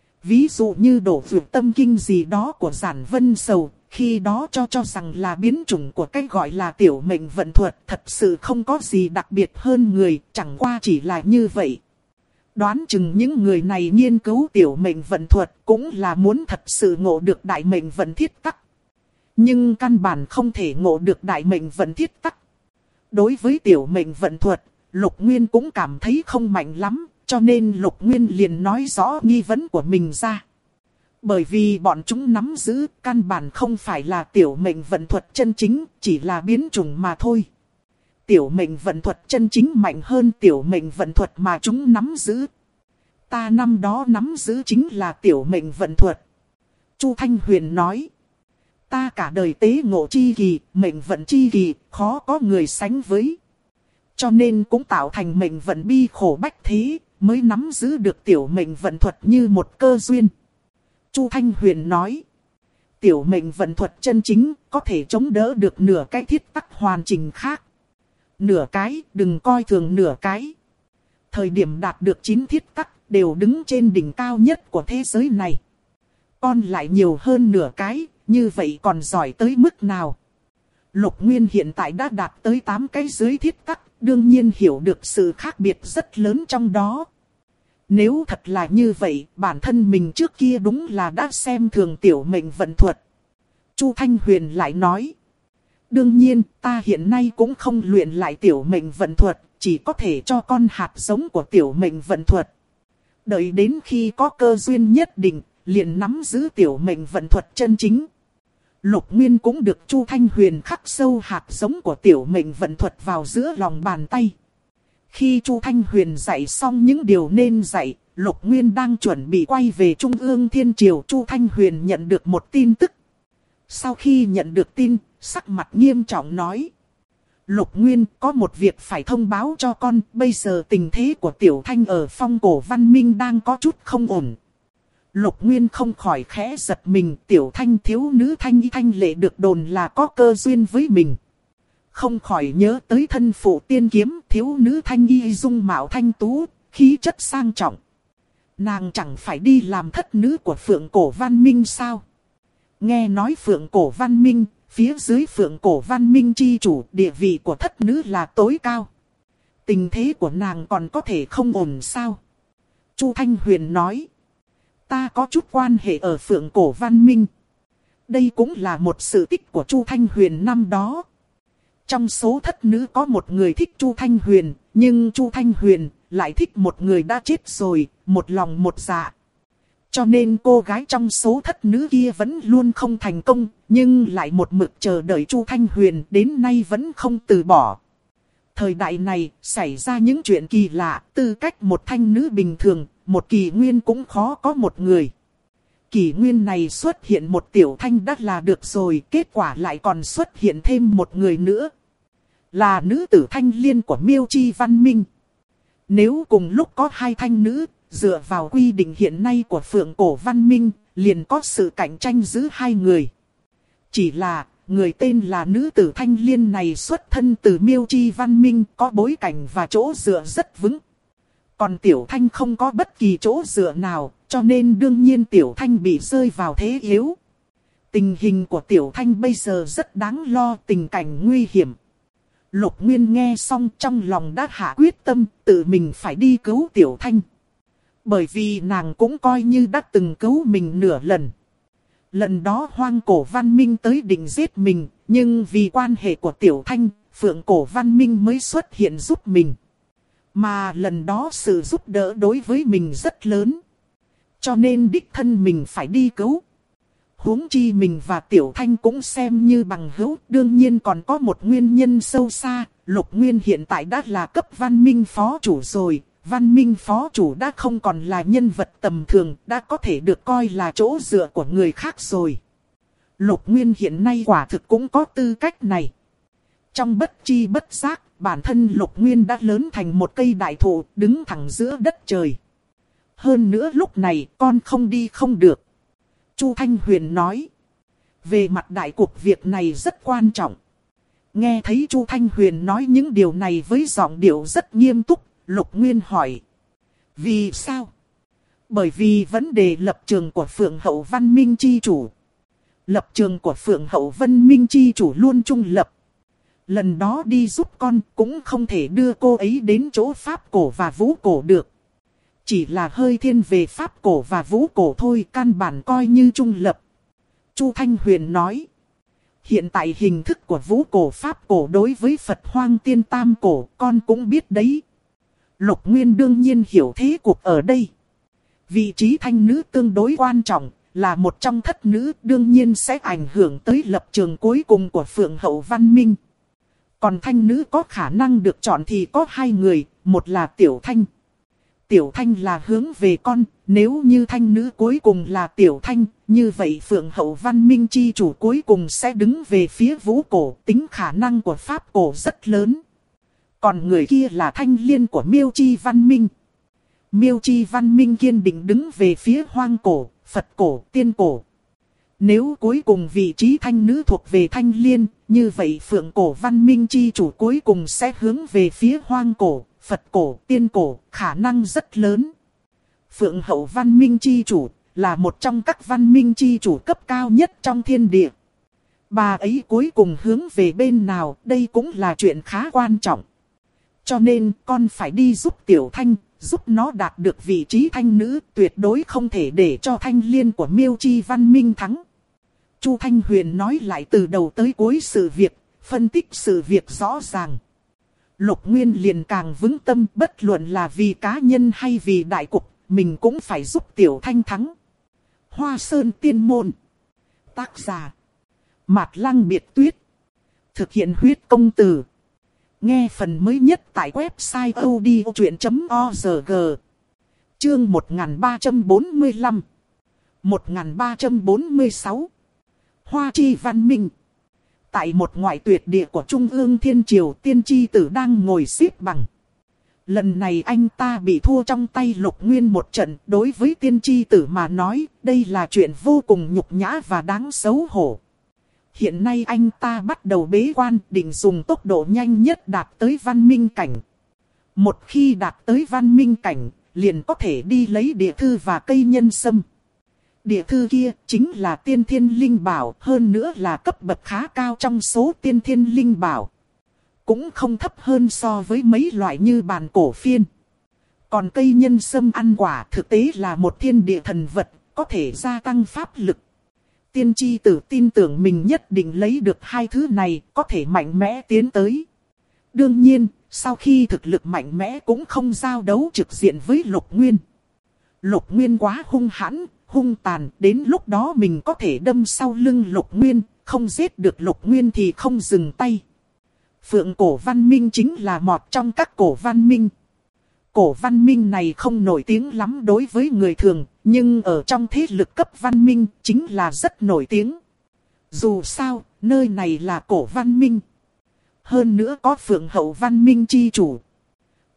A: Ví dụ như Đổ Vượt Tâm Kinh gì đó của Giản Vân Sầu, khi đó cho rằng là biến chủng của cái gọi là tiểu mệnh vận thuật, thật sự không có gì đặc biệt hơn người, chẳng qua chỉ là như vậy. Đoán chừng những người này nghiên cứu tiểu mệnh vận thuật cũng là muốn thật sự ngộ được đại mệnh vận thiết tắc. Nhưng căn bản không thể ngộ được đại mệnh vận thiết tắc. Đối với tiểu mệnh vận thuật, Lục Nguyên cũng cảm thấy không mạnh lắm, cho nên Lục Nguyên liền nói rõ nghi vấn của mình ra. Bởi vì bọn chúng nắm giữ căn bản không phải là tiểu mệnh vận thuật chân chính, chỉ là biến chủng mà thôi. Tiểu mệnh vận thuật chân chính mạnh hơn tiểu mệnh vận thuật mà chúng nắm giữ. Ta năm đó nắm giữ chính là tiểu mệnh vận thuật. Chu Thanh Huyền nói. Ta cả đời tế ngộ chi kỳ, mệnh vận chi kỳ, khó có người sánh với. Cho nên cũng tạo thành mệnh vận bi khổ bách thế, mới nắm giữ được tiểu mệnh vận thuật như một cơ duyên. Chu Thanh Huyền nói. Tiểu mệnh vận thuật chân chính có thể chống đỡ được nửa cái thiết tắc hoàn chỉnh khác. Nửa cái, đừng coi thường nửa cái. Thời điểm đạt được 9 thiết tắc đều đứng trên đỉnh cao nhất của thế giới này. Còn lại nhiều hơn nửa cái, như vậy còn giỏi tới mức nào? Lục Nguyên hiện tại đã đạt tới 8 cái dưới thiết tắc, đương nhiên hiểu được sự khác biệt rất lớn trong đó. Nếu thật là như vậy, bản thân mình trước kia đúng là đã xem thường tiểu mệnh vận thuật. Chu Thanh Huyền lại nói. Đương nhiên, ta hiện nay cũng không luyện lại tiểu mệnh vận thuật, chỉ có thể cho con hạt giống của tiểu mệnh vận thuật. Đợi đến khi có cơ duyên nhất định, liền nắm giữ tiểu mệnh vận thuật chân chính. Lục Nguyên cũng được Chu Thanh Huyền khắc sâu hạt giống của tiểu mệnh vận thuật vào giữa lòng bàn tay. Khi Chu Thanh Huyền dạy xong những điều nên dạy, Lục Nguyên đang chuẩn bị quay về Trung ương Thiên Triều. Chu Thanh Huyền nhận được một tin tức. Sau khi nhận được tin, sắc mặt nghiêm trọng nói. Lục Nguyên, có một việc phải thông báo cho con, bây giờ tình thế của Tiểu Thanh ở Phong Cổ Văn Minh đang có chút không ổn. Lục Nguyên không khỏi khẽ giật mình, Tiểu Thanh thiếu nữ Thanh Y Thanh Lệ được đồn là có cơ duyên với mình. Không khỏi nhớ tới thân phụ tiên kiếm, thiếu nữ Thanh Y dung mạo thanh tú, khí chất sang trọng. Nàng chẳng phải đi làm thất nữ của Phượng Cổ Văn Minh sao? Nghe nói Phượng Cổ Văn Minh, phía dưới Phượng Cổ Văn Minh chi chủ, địa vị của thất nữ là tối cao. Tình thế của nàng còn có thể không ổn sao? Chu Thanh Huyền nói. Ta có chút quan hệ ở Phượng Cổ Văn Minh. Đây cũng là một sự tích của Chu Thanh Huyền năm đó. Trong số thất nữ có một người thích Chu Thanh Huyền, nhưng Chu Thanh Huyền lại thích một người đã chết rồi, một lòng một dạ. Cho nên cô gái trong số thất nữ kia vẫn luôn không thành công, nhưng lại một mực chờ đợi Chu Thanh Huyền đến nay vẫn không từ bỏ. Thời đại này xảy ra những chuyện kỳ lạ, tư cách một thanh nữ bình thường, một kỷ nguyên cũng khó có một người. Kỷ nguyên này xuất hiện một Tiểu Thanh đã là được rồi, kết quả lại còn xuất hiện thêm một người nữa. Là nữ tử Thanh Liên của Miêu Chi Văn Minh. Nếu cùng lúc có hai thanh nữ, dựa vào quy định hiện nay của Phượng Cổ Văn Minh, liền có sự cạnh tranh giữa hai người. Chỉ là, người tên là nữ tử Thanh Liên này xuất thân từ Miêu Chi Văn Minh, có bối cảnh và chỗ dựa rất vững. Còn Tiểu Thanh không có bất kỳ chỗ dựa nào, cho nên đương nhiên Tiểu Thanh bị rơi vào thế yếu. Tình hình của Tiểu Thanh bây giờ rất đáng lo, tình cảnh nguy hiểm. Lục Nguyên nghe xong trong lòng đã hạ quyết tâm, tự mình phải đi cứu Tiểu Thanh. Bởi vì nàng cũng coi như đã từng cứu mình nửa lần. Lần đó Hoang Cổ Văn Minh tới định giết mình, nhưng vì quan hệ của Tiểu Thanh, Phượng Cổ Văn Minh mới xuất hiện giúp mình. Mà lần đó sự giúp đỡ đối với mình rất lớn. Cho nên đích thân mình phải đi cứu. Huống chi mình và Tiểu Thanh cũng xem như bằng hữu, đương nhiên còn có một nguyên nhân sâu xa. Lục Nguyên hiện tại đã là cấp văn minh phó chủ rồi. Văn minh phó chủ đã không còn là nhân vật tầm thường, đã có thể được coi là chỗ dựa của người khác rồi. Lục Nguyên hiện nay quả thực cũng có tư cách này. Trong bất chi bất giác, bản thân Lục Nguyên đã lớn thành một cây đại thụ, đứng thẳng giữa đất trời. Hơn nữa lúc này con không đi không được. Chu Thanh Huyền nói. Về mặt đại cục việc này rất quan trọng. Nghe thấy Chu Thanh Huyền nói những điều này với giọng điệu rất nghiêm túc, Lục Nguyên hỏi. Vì sao? Bởi vì vấn đề lập trường của Phượng Hậu Văn Minh Chi Chủ. Lập trường của Phượng Hậu Văn Minh Chi Chủ luôn trung lập. Lần đó đi giúp con cũng không thể đưa cô ấy đến chỗ Pháp Cổ và Vũ Cổ được. Chỉ là hơi thiên về Pháp Cổ và Vũ Cổ thôi, căn bản coi như trung lập. Chu Thanh Huyền nói. Hiện tại hình thức của Vũ Cổ Pháp Cổ đối với Phật Hoang Tiên Tam Cổ con cũng biết đấy. Lục Nguyên đương nhiên hiểu thế cuộc ở đây. Vị trí thanh nữ tương đối quan trọng, là một trong thất nữ, đương nhiên sẽ ảnh hưởng tới lập trường cuối cùng của Phượng Hậu Văn Minh. Còn thanh nữ có khả năng được chọn thì có hai người, một là Tiểu Thanh. Tiểu Thanh là hướng về con, nếu như thanh nữ cuối cùng là Tiểu Thanh, như vậy Phượng Hậu Văn Minh Chi Chủ cuối cùng sẽ đứng về phía Vũ Cổ, tính khả năng của Pháp Cổ rất lớn. Còn người kia là Thanh Liên của Miêu Chi Văn Minh. Miêu Chi Văn Minh kiên định đứng về phía Hoang Cổ, Phật Cổ, Tiên Cổ. Nếu cuối cùng vị trí thanh nữ thuộc về Thanh Liên, như vậy Phượng Cổ Văn Minh Chi Chủ cuối cùng sẽ hướng về phía Hoang Cổ, Phật Cổ, Tiên Cổ, khả năng rất lớn. Phượng Hậu Văn Minh Chi Chủ là một trong các văn minh chi chủ cấp cao nhất trong thiên địa. Bà ấy cuối cùng hướng về bên nào, đây cũng là chuyện khá quan trọng. Cho nên con phải đi giúp Tiểu Thanh, giúp nó đạt được vị trí thanh nữ, tuyệt đối không thể để cho Thanh Liên của Miêu Chi Văn Minh thắng. Chu Thanh Huyền nói lại từ đầu tới cuối sự việc, phân tích sự việc rõ ràng. Lục Nguyên liền càng vững tâm, bất luận là vì cá nhân hay vì đại cục, mình cũng phải giúp Tiểu Thanh thắng. Hoa Sơn Tiên Môn. Tác giả Mạt Lăng Biệt Tuyết. Thực hiện huyết công từ. Nghe phần mới nhất tại website odchuyện.org. Chương 1345 1346 Hoa Chi Văn Minh. Tại một ngoại tuyệt địa của Trung ương Thiên Triều, Tiên Chi Tử đang ngồi xếp bằng. Lần này anh ta bị thua trong tay Lục Nguyên một trận, đối với Tiên Chi Tử mà nói, đây là chuyện vô cùng nhục nhã và đáng xấu hổ. Hiện nay anh ta bắt đầu bế quan, định dùng tốc độ nhanh nhất đạt tới văn minh cảnh. Một khi đạt tới văn minh cảnh, liền có thể đi lấy địa thư và cây nhân sâm. Địa thư kia chính là tiên thiên linh bảo, hơn nữa là cấp bậc khá cao trong số tiên thiên linh bảo. Cũng không thấp hơn so với mấy loại như bàn cổ phiên. Còn cây nhân sâm ăn quả thực tế là một thiên địa thần vật, có thể gia tăng pháp lực. Tiên Chi Tử tin tưởng mình nhất định lấy được hai thứ này, có thể mạnh mẽ tiến tới. Đương nhiên, sau khi thực lực mạnh mẽ cũng không giao đấu trực diện với Lục Nguyên. Lục Nguyên quá hung hãn, hung tàn, đến lúc đó mình có thể đâm sau lưng Lục Nguyên, không giết được Lục Nguyên thì không dừng tay. Phượng Cổ Văn Minh chính là một trong các cổ văn minh. Cổ văn minh này không nổi tiếng lắm đối với người thường, nhưng ở trong thế lực cấp văn minh chính là rất nổi tiếng. Dù sao, nơi này là cổ văn minh. Hơn nữa có Phượng Hậu Văn Minh Chi Chủ.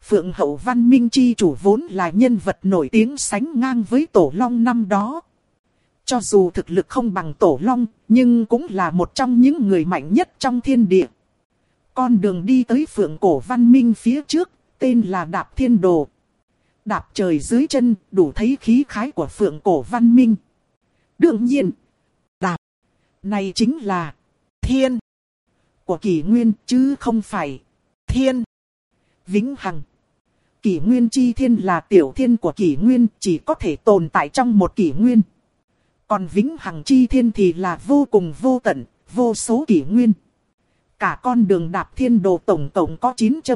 A: Phượng Hậu Văn Minh chi chủ vốn là nhân vật nổi tiếng sánh ngang với Tổ Long năm đó. Cho dù thực lực không bằng Tổ Long, nhưng cũng là một trong những người mạnh nhất trong thiên địa. Con đường đi tới Phượng Cổ Văn Minh phía trước, tên là Đạp Thiên Đồ. Đạp trời dưới chân, đủ thấy khí khái của Phượng Cổ Văn Minh. Đương nhiên, đạp này chính là thiên của kỷ nguyên chứ không phải thiên vĩnh hằng. Kỷ nguyên chi thiên là tiểu thiên của kỷ nguyên, chỉ có thể tồn tại trong một kỷ nguyên. Còn vĩnh hằng chi thiên thì là vô cùng vô tận, vô số kỷ nguyên. Cả con đường Đạp Thiên Đồ tổng cộng có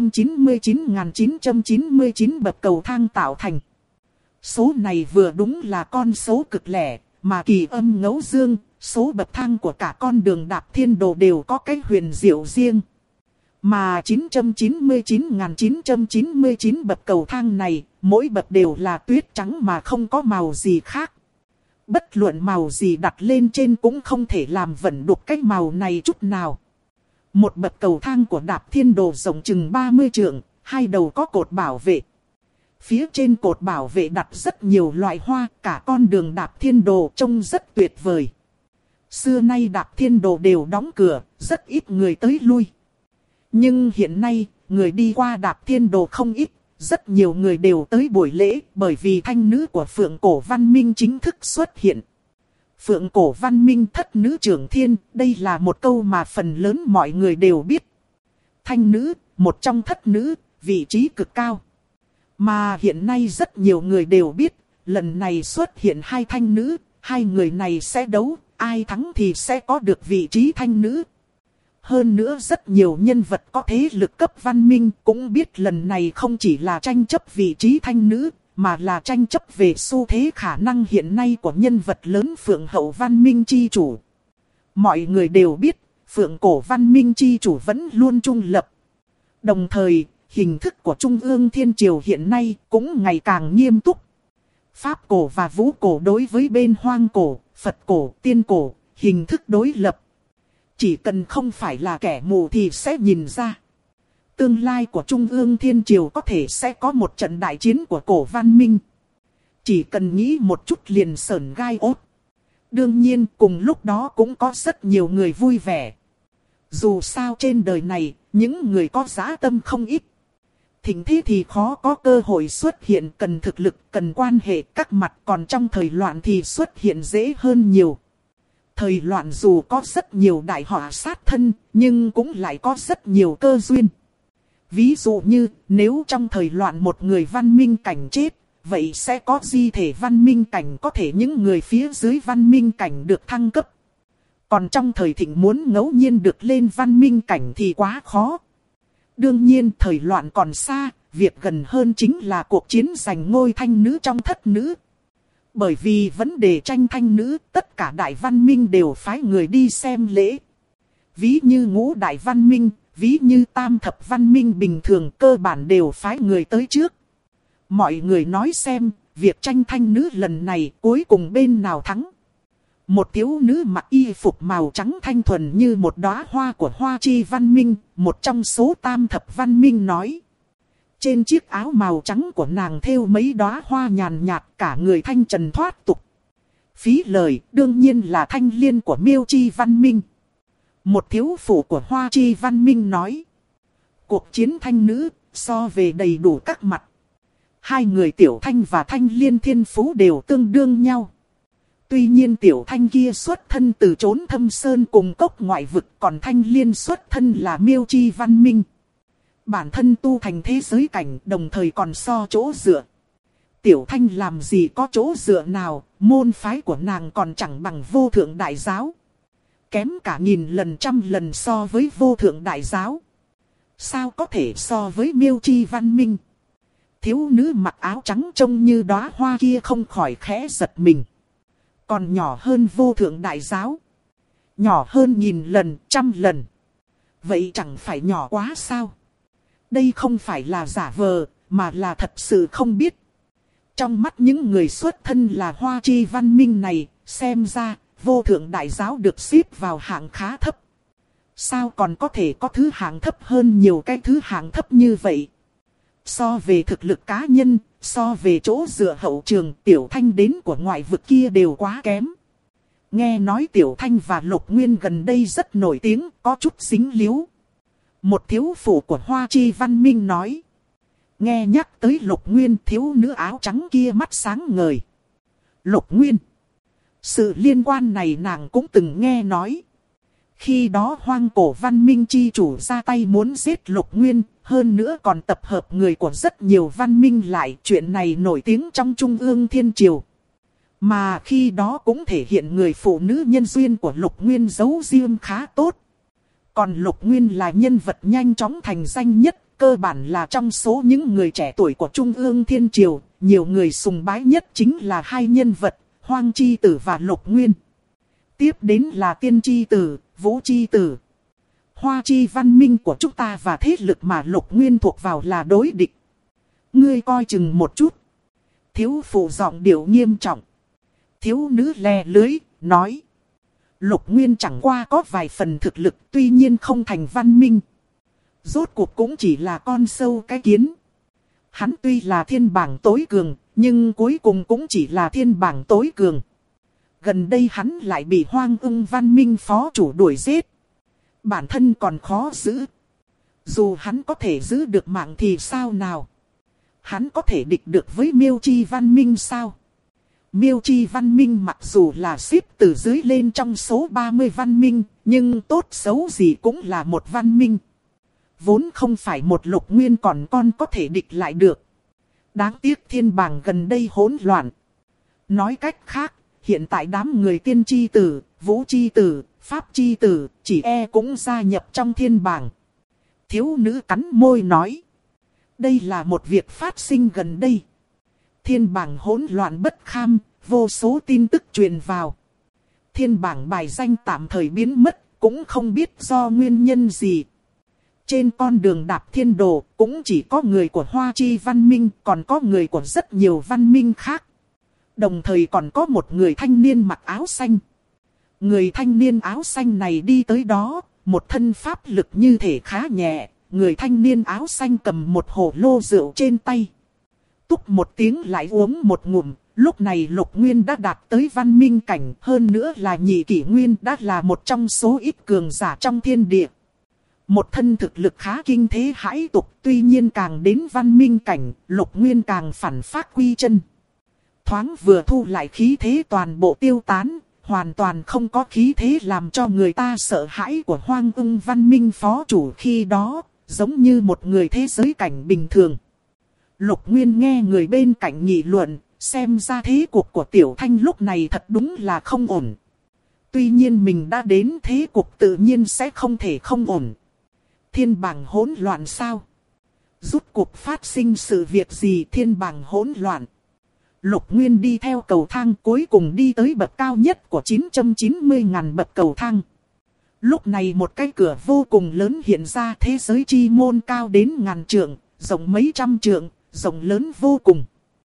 A: 999.999 bậc cầu thang tạo thành. Số này vừa đúng là con số cực lẻ, mà kỳ âm ngẫu dương, số bậc thang của cả con đường Đạp Thiên Đồ đều có cái huyền diệu riêng. Mà 999.999 bậc cầu thang này, mỗi bậc đều là tuyết trắng mà không có màu gì khác. Bất luận màu gì đặt lên trên cũng không thể làm vẩn đục cái màu này chút nào. Một bậc cầu thang của Đạp Thiên Đồ rộng chừng 30 trượng, hai đầu có cột bảo vệ. Phía trên cột bảo vệ đặt rất nhiều loại hoa, cả con đường Đạp Thiên Đồ trông rất tuyệt vời. Xưa nay Đạp Thiên Đồ đều đóng cửa, rất ít người tới lui. Nhưng hiện nay, người đi qua Đạp Thiên Đồ không ít, rất nhiều người đều tới buổi lễ bởi vì thanh nữ của Phượng Cổ Văn Minh chính thức xuất hiện. Phượng Cổ Văn Minh thất nữ trưởng thiên, đây là một câu mà phần lớn mọi người đều biết. Thanh nữ, một trong thất nữ, vị trí cực cao. Mà hiện nay rất nhiều người đều biết, lần này xuất hiện hai thanh nữ, hai người này sẽ đấu, ai thắng thì sẽ có được vị trí thanh nữ. Hơn nữa rất nhiều nhân vật có thế lực cấp văn minh cũng biết lần này không chỉ là tranh chấp vị trí thanh nữ, mà là tranh chấp về xu thế khả năng hiện nay của nhân vật lớn Phượng Hậu Văn Minh chi chủ. Mọi người đều biết, Phượng Cổ Văn Minh chi chủ vẫn luôn trung lập. Đồng thời, hình thức của Trung ương Thiên Triều hiện nay cũng ngày càng nghiêm túc. Pháp cổ và vũ cổ đối với bên hoang cổ, Phật cổ, tiên cổ, hình thức đối lập. Chỉ cần không phải là kẻ mù thì sẽ nhìn ra. Tương lai của Trung ương Thiên Triều có thể sẽ có một trận đại chiến của cổ văn minh. Chỉ cần nghĩ một chút liền sởn gai ốt. Đương nhiên cùng lúc đó cũng có rất nhiều người vui vẻ. Dù sao trên đời này, những người có dã tâm không ít. Thỉnh thế thì khó có cơ hội xuất hiện, cần thực lực, cần quan hệ các mặt, còn trong thời loạn thì xuất hiện dễ hơn nhiều. Thời loạn dù có rất nhiều đại họa sát thân, nhưng cũng lại có rất nhiều cơ duyên. Ví dụ như, nếu trong thời loạn một người văn minh cảnh chết, vậy sẽ có di thể văn minh cảnh, có thể những người phía dưới văn minh cảnh được thăng cấp. Còn trong thời thịnh muốn ngẫu nhiên được lên văn minh cảnh thì quá khó. Đương nhiên thời loạn còn xa, việc gần hơn chính là cuộc chiến giành ngôi thanh nữ trong thất nữ. Bởi vì vấn đề tranh thanh nữ, tất cả đại văn minh đều phái người đi xem lễ. Ví như ngũ đại văn minh, ví như tam thập văn minh bình thường cơ bản đều phái người tới trước. Mọi người nói xem, việc tranh thanh nữ lần này cuối cùng bên nào thắng. Một thiếu nữ mặc y phục màu trắng thanh thuần như một đóa hoa của Hoa Chi Văn Minh, một trong số tam thập văn minh nói. Trên chiếc áo màu trắng của nàng thêu mấy đóa hoa nhàn nhạt, cả người thanh trần thoát tục. Phí lời đương nhiên là thanh liên của Miêu Chi Văn Minh. Một thiếu phụ của Hoa Chi Văn Minh nói. Cuộc chiến thanh nữ so về đầy đủ các mặt. Hai người Tiểu Thanh và Thanh Liên thiên phú đều tương đương nhau. Tuy nhiên Tiểu Thanh kia xuất thân từ chốn thâm sơn cùng cốc ngoại vực, còn Thanh Liên xuất thân là Miêu Chi Văn Minh. Bản thân tu thành thế giới cảnh, đồng thời còn so chỗ dựa. Tiểu Thanh làm gì có chỗ dựa nào, môn phái của nàng còn chẳng bằng Vô Thượng Đại Giáo. Kém cả nghìn lần trăm lần so với Vô Thượng Đại Giáo. Sao có thể so với Miêu Chi Văn Minh? Thiếu nữ mặc áo trắng trông như đóa hoa kia không khỏi khẽ giật mình. Còn nhỏ hơn Vô Thượng Đại Giáo. Nhỏ hơn nghìn lần, trăm lần. Vậy chẳng phải nhỏ quá sao? Đây không phải là giả vờ, mà là thật sự không biết. Trong mắt những người xuất thân là Hoa Chi Văn Minh này, xem ra, Vô Thượng Đại Giáo được xếp vào hạng khá thấp. Sao còn có thể có thứ hạng thấp hơn nhiều cái thứ hạng thấp như vậy? So về thực lực cá nhân, so về chỗ dựa hậu trường, Tiểu Thanh đến của ngoại vực kia đều quá kém. Nghe nói Tiểu Thanh và Lục Nguyên gần đây rất nổi tiếng, có chút dính líu. Một thiếu phụ của Hoa Chi Văn Minh nói. Nghe nhắc tới Lục Nguyên, thiếu nữ áo trắng kia mắt sáng ngời. Lục Nguyên. Sự liên quan này nàng cũng từng nghe nói. Khi đó Hoang Cổ Văn Minh chi chủ ra tay muốn giết Lục Nguyên, hơn nữa còn tập hợp người của rất nhiều văn minh lại. Chuyện này nổi tiếng trong Trung ương Thiên Triều. Mà khi đó cũng thể hiện người phụ nữ nhân duyên của Lục Nguyên giấu riêng khá tốt. Còn Lục Nguyên là nhân vật nhanh chóng thành danh nhất, cơ bản là trong số những người trẻ tuổi của Trung ương Thiên Triều, nhiều người sùng bái nhất chính là hai nhân vật, Hoang Chi Tử và Lục Nguyên. Tiếp đến là Tiên Chi Tử, Vũ Chi Tử. Hoa Chi Văn Minh của chúng ta và thế lực mà Lục Nguyên thuộc vào là đối địch. Ngươi coi chừng một chút. Thiếu phụ giọng điệu nghiêm trọng. Thiếu nữ lè lưới, nói. Lục Nguyên chẳng qua có vài phần thực lực, tuy nhiên không thành văn minh. Rốt cuộc cũng chỉ là con sâu cái kiến. Hắn tuy là thiên bảng tối cường, nhưng cuối cùng cũng chỉ là thiên bảng tối cường. Gần đây hắn lại bị Hoang Ưng Văn Minh phó chủ đuổi giết. Bản thân còn khó giữ. Dù hắn có thể giữ được mạng thì sao nào? Hắn có thể địch được với Miêu Chi Văn Minh sao? Miêu Chi Văn Minh mặc dù là xếp từ dưới lên trong số 30 văn minh, nhưng tốt xấu gì cũng là một văn minh. Vốn không phải một Lục Nguyên còn con có thể địch lại được. Đáng tiếc thiên bảng gần đây hỗn loạn. Nói cách khác, hiện tại đám người Tiên Chi Tử, Vũ Chi Tử, Pháp Chi Tử, chỉ cũng gia nhập trong thiên bảng. Thiếu nữ cắn môi nói. Đây là một việc phát sinh gần đây. Thiên bảng hỗn loạn bất kham, vô số tin tức truyền vào. Thiên bảng bài danh tạm thời biến mất, cũng không biết do nguyên nhân gì. Trên con đường đạp thiên đồ, cũng chỉ có người của Hoa Chi Văn Minh, còn có người của rất nhiều văn minh khác. Đồng thời còn có một người thanh niên mặc áo xanh. Người thanh niên áo xanh này đi tới đó, một thân pháp lực như thể khá nhẹ. Người thanh niên áo xanh cầm một hồ lô rượu trên tay. Túc một tiếng lại uống một ngụm, lúc này Lục Nguyên đã đạt tới văn minh cảnh, hơn nữa là nhị kỷ nguyên đã là một trong số ít cường giả trong thiên địa. Một thân thực lực khá kinh thế hãi tục, tuy nhiên càng đến văn minh cảnh, Lục Nguyên càng phản phát quy chân. Thoáng vừa thu lại khí thế toàn bộ tiêu tán, hoàn toàn không có khí thế làm cho người ta sợ hãi của Hoang Ưng Văn Minh phó chủ khi đó, giống như một người thế giới cảnh bình thường. Lục Nguyên nghe người bên cạnh nghị luận, xem ra thế cuộc của Tiểu Thanh lúc này thật đúng là không ổn. Tuy nhiên mình đã đến thế cuộc tự nhiên sẽ không thể không ổn. Thiên bảng hỗn loạn sao? Rút cuộc phát sinh sự việc gì thiên bảng hỗn loạn? Lục Nguyên đi theo cầu thang cuối cùng đi tới bậc cao nhất của 990.000 bậc cầu thang. Lúc này một cái cửa vô cùng lớn hiện ra, thế giới chi môn cao đến ngàn trượng, rộng mấy trăm trượng, rộng lớn vô cùng.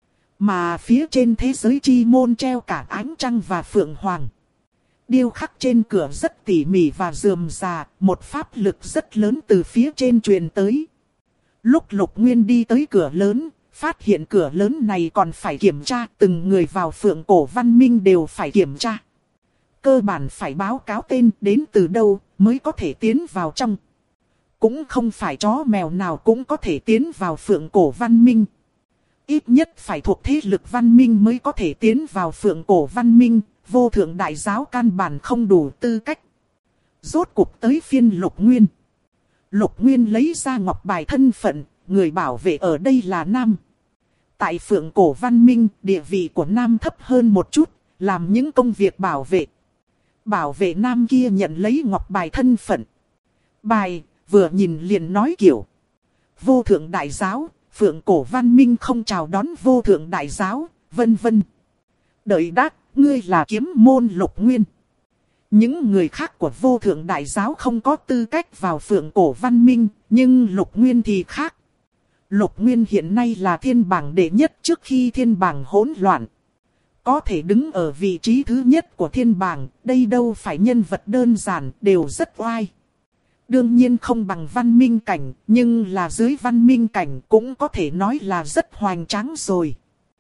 A: Mà phía trên thế giới chi môn treo cả ánh trăng và phượng hoàng. Điêu khắc trên cửa rất tỉ mỉ và rườm rà, một pháp lực rất lớn từ phía trên truyền tới. Lúc Lục Nguyên đi tới cửa lớn, phát hiện cửa lớn này còn phải kiểm tra, từng người vào Phượng Cổ Văn Minh đều phải kiểm tra. Cơ bản phải báo cáo tên đến từ đâu mới có thể tiến vào trong. Cũng không phải chó mèo nào cũng có thể tiến vào Phượng Cổ Văn Minh. Ít nhất phải thuộc thế lực văn minh mới có thể tiến vào Phượng Cổ Văn Minh, vô thượng đại giáo căn bản không đủ tư cách. Rốt cuộc tới phiên Lục Nguyên. Lục Nguyên lấy ra ngọc bài thân phận, người bảo vệ ở đây là nam. Tại Phượng Cổ Văn Minh, địa vị của nam thấp hơn một chút, làm những công việc bảo vệ. Bảo vệ nam kia nhận lấy ngọc bài thân phận. Bài, vừa nhìn liền nói kiểu. Vô thượng đại giáo, Phượng Cổ Văn Minh không chào đón vô thượng đại giáo, vân vân. Đợi đắc, ngươi là kiếm môn Lục Nguyên. Những người khác của vô thượng đại giáo không có tư cách vào Phượng Cổ Văn Minh, nhưng Lục Nguyên thì khác. Lục Nguyên hiện nay là thiên bảng đệ nhất trước khi thiên bảng hỗn loạn. Có thể đứng ở vị trí thứ nhất của thiên bảng, đây đâu phải nhân vật đơn giản, đều rất oai. Đương nhiên không bằng văn minh cảnh, nhưng là dưới văn minh cảnh cũng có thể nói là rất hoành tráng rồi.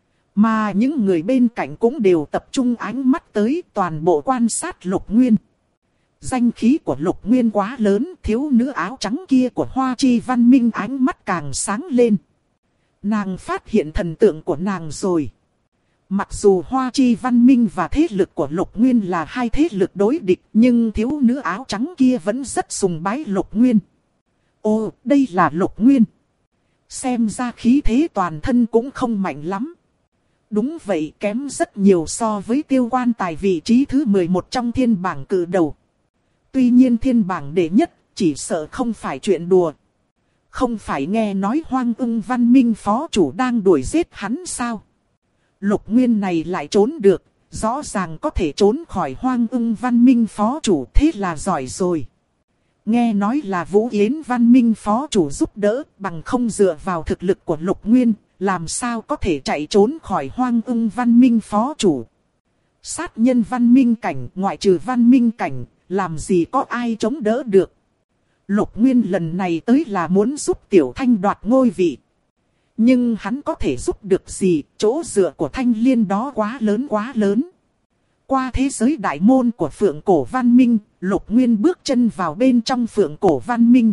A: Mà những người bên cạnh cũng đều tập trung ánh mắt tới toàn bộ quan sát Lục Nguyên. Danh khí của Lục Nguyên quá lớn, thiếu nữ áo trắng kia của Hoa Chi Văn Minh ánh mắt càng sáng lên. Nàng phát hiện thần tượng của nàng rồi. Mặc dù Hoa Chi Văn Minh và thế lực của Lục Nguyên là hai thế lực đối địch, nhưng thiếu nữ áo trắng kia vẫn rất sùng bái Lục Nguyên. Ồ, đây là Lục Nguyên. Xem ra khí thế toàn thân cũng không mạnh lắm. Đúng vậy, kém rất nhiều so với Tiêu Quan Tài vị trí thứ 11 trong thiên bảng cử đầu. Tuy nhiên thiên bảng đệ nhất, chỉ sợ không phải chuyện đùa. Không phải nghe nói Hoang Ưng Văn Minh phó chủ đang đuổi giết hắn sao? Lục Nguyên này lại trốn được, rõ ràng có thể trốn khỏi Hoang Ưng Văn Minh phó chủ, thế là giỏi rồi. Nghe nói là Vũ Yến Văn Minh phó chủ giúp đỡ, bằng không dựa vào thực lực của Lục Nguyên, làm sao có thể chạy trốn khỏi Hoang Ưng Văn Minh phó chủ. Sát nhân văn minh cảnh, ngoại trừ văn minh cảnh, làm gì có ai chống đỡ được. Lục Nguyên lần này tới là muốn giúp Tiểu Thanh đoạt ngôi vị. Nhưng hắn có thể giúp được gì, chỗ dựa của Thanh Liên đó quá lớn quá lớn. Qua thế giới đại môn của Phượng Cổ Văn Minh, Lục Nguyên bước chân vào bên trong Phượng Cổ Văn Minh.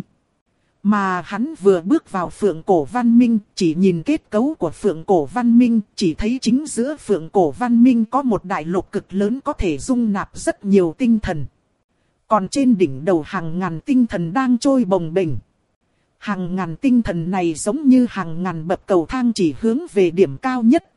A: Mà hắn vừa bước vào Phượng Cổ Văn Minh, chỉ nhìn kết cấu của Phượng Cổ Văn Minh, chỉ thấy chính giữa Phượng Cổ Văn Minh có một đại lục cực lớn có thể dung nạp rất nhiều tinh thần. Còn trên đỉnh đầu hàng ngàn tinh thần đang trôi bồng bềnh. Hàng ngàn tinh thần này giống như hàng ngàn bậc cầu thang chỉ hướng về điểm cao nhất.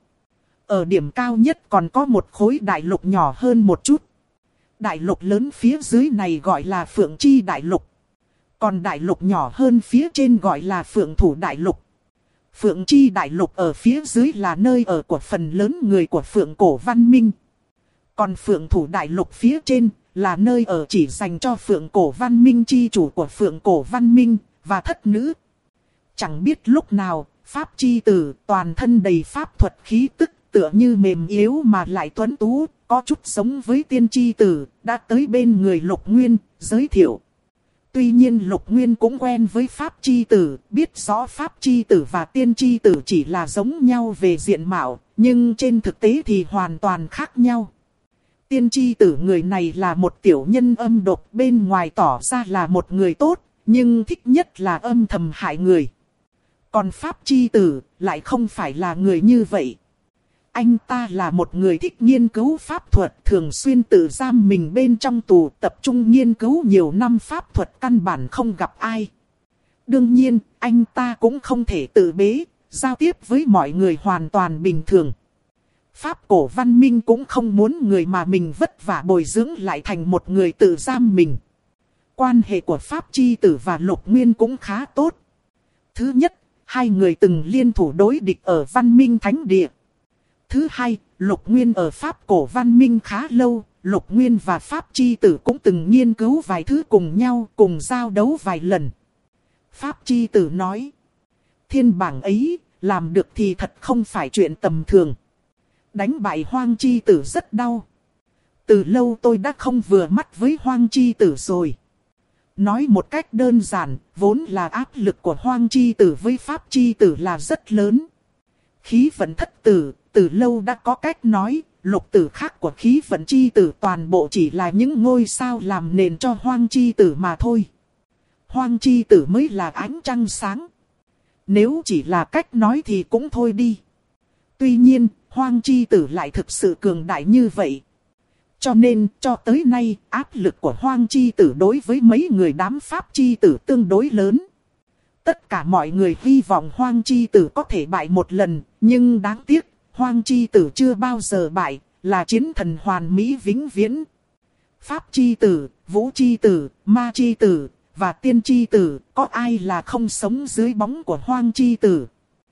A: Ở điểm cao nhất còn có một khối đại lục nhỏ hơn một chút. Đại lục lớn phía dưới này gọi là Phượng Chi Đại Lục. Còn đại lục nhỏ hơn phía trên gọi là Phượng Thủ Đại Lục. Phượng Chi Đại Lục ở phía dưới là nơi ở của phần lớn người của Phượng Cổ Văn Minh. Còn Phượng Thủ Đại Lục phía trên là nơi ở chỉ dành cho Phượng Cổ Văn Minh chi chủ của Phượng Cổ Văn Minh và thất nữ. Chẳng biết lúc nào, Pháp Chi Tử toàn thân đầy pháp thuật khí tức tựa như mềm yếu mà lại tuấn tú, có chút giống với Tiên Chi Tử, đã tới bên người Lục Nguyên, giới thiệu. Tuy nhiên Lục Nguyên cũng quen với Pháp Chi Tử, biết rõ Pháp Chi Tử và Tiên Chi Tử chỉ là giống nhau về diện mạo, nhưng trên thực tế thì hoàn toàn khác nhau. Tiên Chi Tử người này là một tiểu nhân âm độc, bên ngoài tỏ ra là một người tốt, nhưng thích nhất là âm thầm hại người. Còn Pháp Chi Tử lại không phải là người như vậy. Anh ta là một người thích nghiên cứu pháp thuật, thường xuyên tự giam mình bên trong tù, tập trung nghiên cứu nhiều năm pháp thuật căn bản không gặp ai. Đương nhiên, anh ta cũng không thể tự bế, giao tiếp với mọi người hoàn toàn bình thường. Pháp Cổ Văn Minh cũng không muốn người mà mình vất vả bồi dưỡng lại thành một người tự giam mình. Quan hệ của Pháp Chi Tử và Lục Nguyên cũng khá tốt. Thứ nhất, hai người từng liên thủ đối địch ở Văn Minh Thánh Địa. Thứ hai, Lục Nguyên ở Pháp Cổ Văn Minh khá lâu, Lục Nguyên và Pháp Chi Tử cũng từng nghiên cứu vài thứ cùng nhau, cùng giao đấu vài lần. Pháp Chi Tử nói, thiên bảng ấy, làm được thì thật không phải chuyện tầm thường. Đánh bại Hoang Chi Tử rất đau. Từ lâu tôi đã không vừa mắt với Hoang Chi Tử rồi. Nói một cách đơn giản, vốn là áp lực của Hoang Chi Tử với Pháp Chi Tử là rất lớn. Khí vận thất tử, từ lâu đã có cách nói, lục tử khác của khí vận Chi Tử toàn bộ chỉ là những ngôi sao làm nền cho Hoang Chi Tử mà thôi. Hoang Chi Tử mới là ánh trăng sáng. Nếu chỉ là cách nói thì cũng thôi đi. Tuy nhiên, Hoang Chi Tử lại thực sự cường đại như vậy. Cho nên, cho tới nay, áp lực của Hoang Chi Tử đối với mấy người đám Pháp Chi Tử tương đối lớn. Tất cả mọi người hy vọng Hoang Chi Tử có thể bại một lần, nhưng đáng tiếc, Hoang Chi Tử chưa bao giờ bại, là chiến thần hoàn mỹ vĩnh viễn. Pháp Chi Tử, Vũ Chi Tử, Ma Chi Tử, và Tiên Chi Tử, có ai là không sống dưới bóng của Hoang Chi Tử?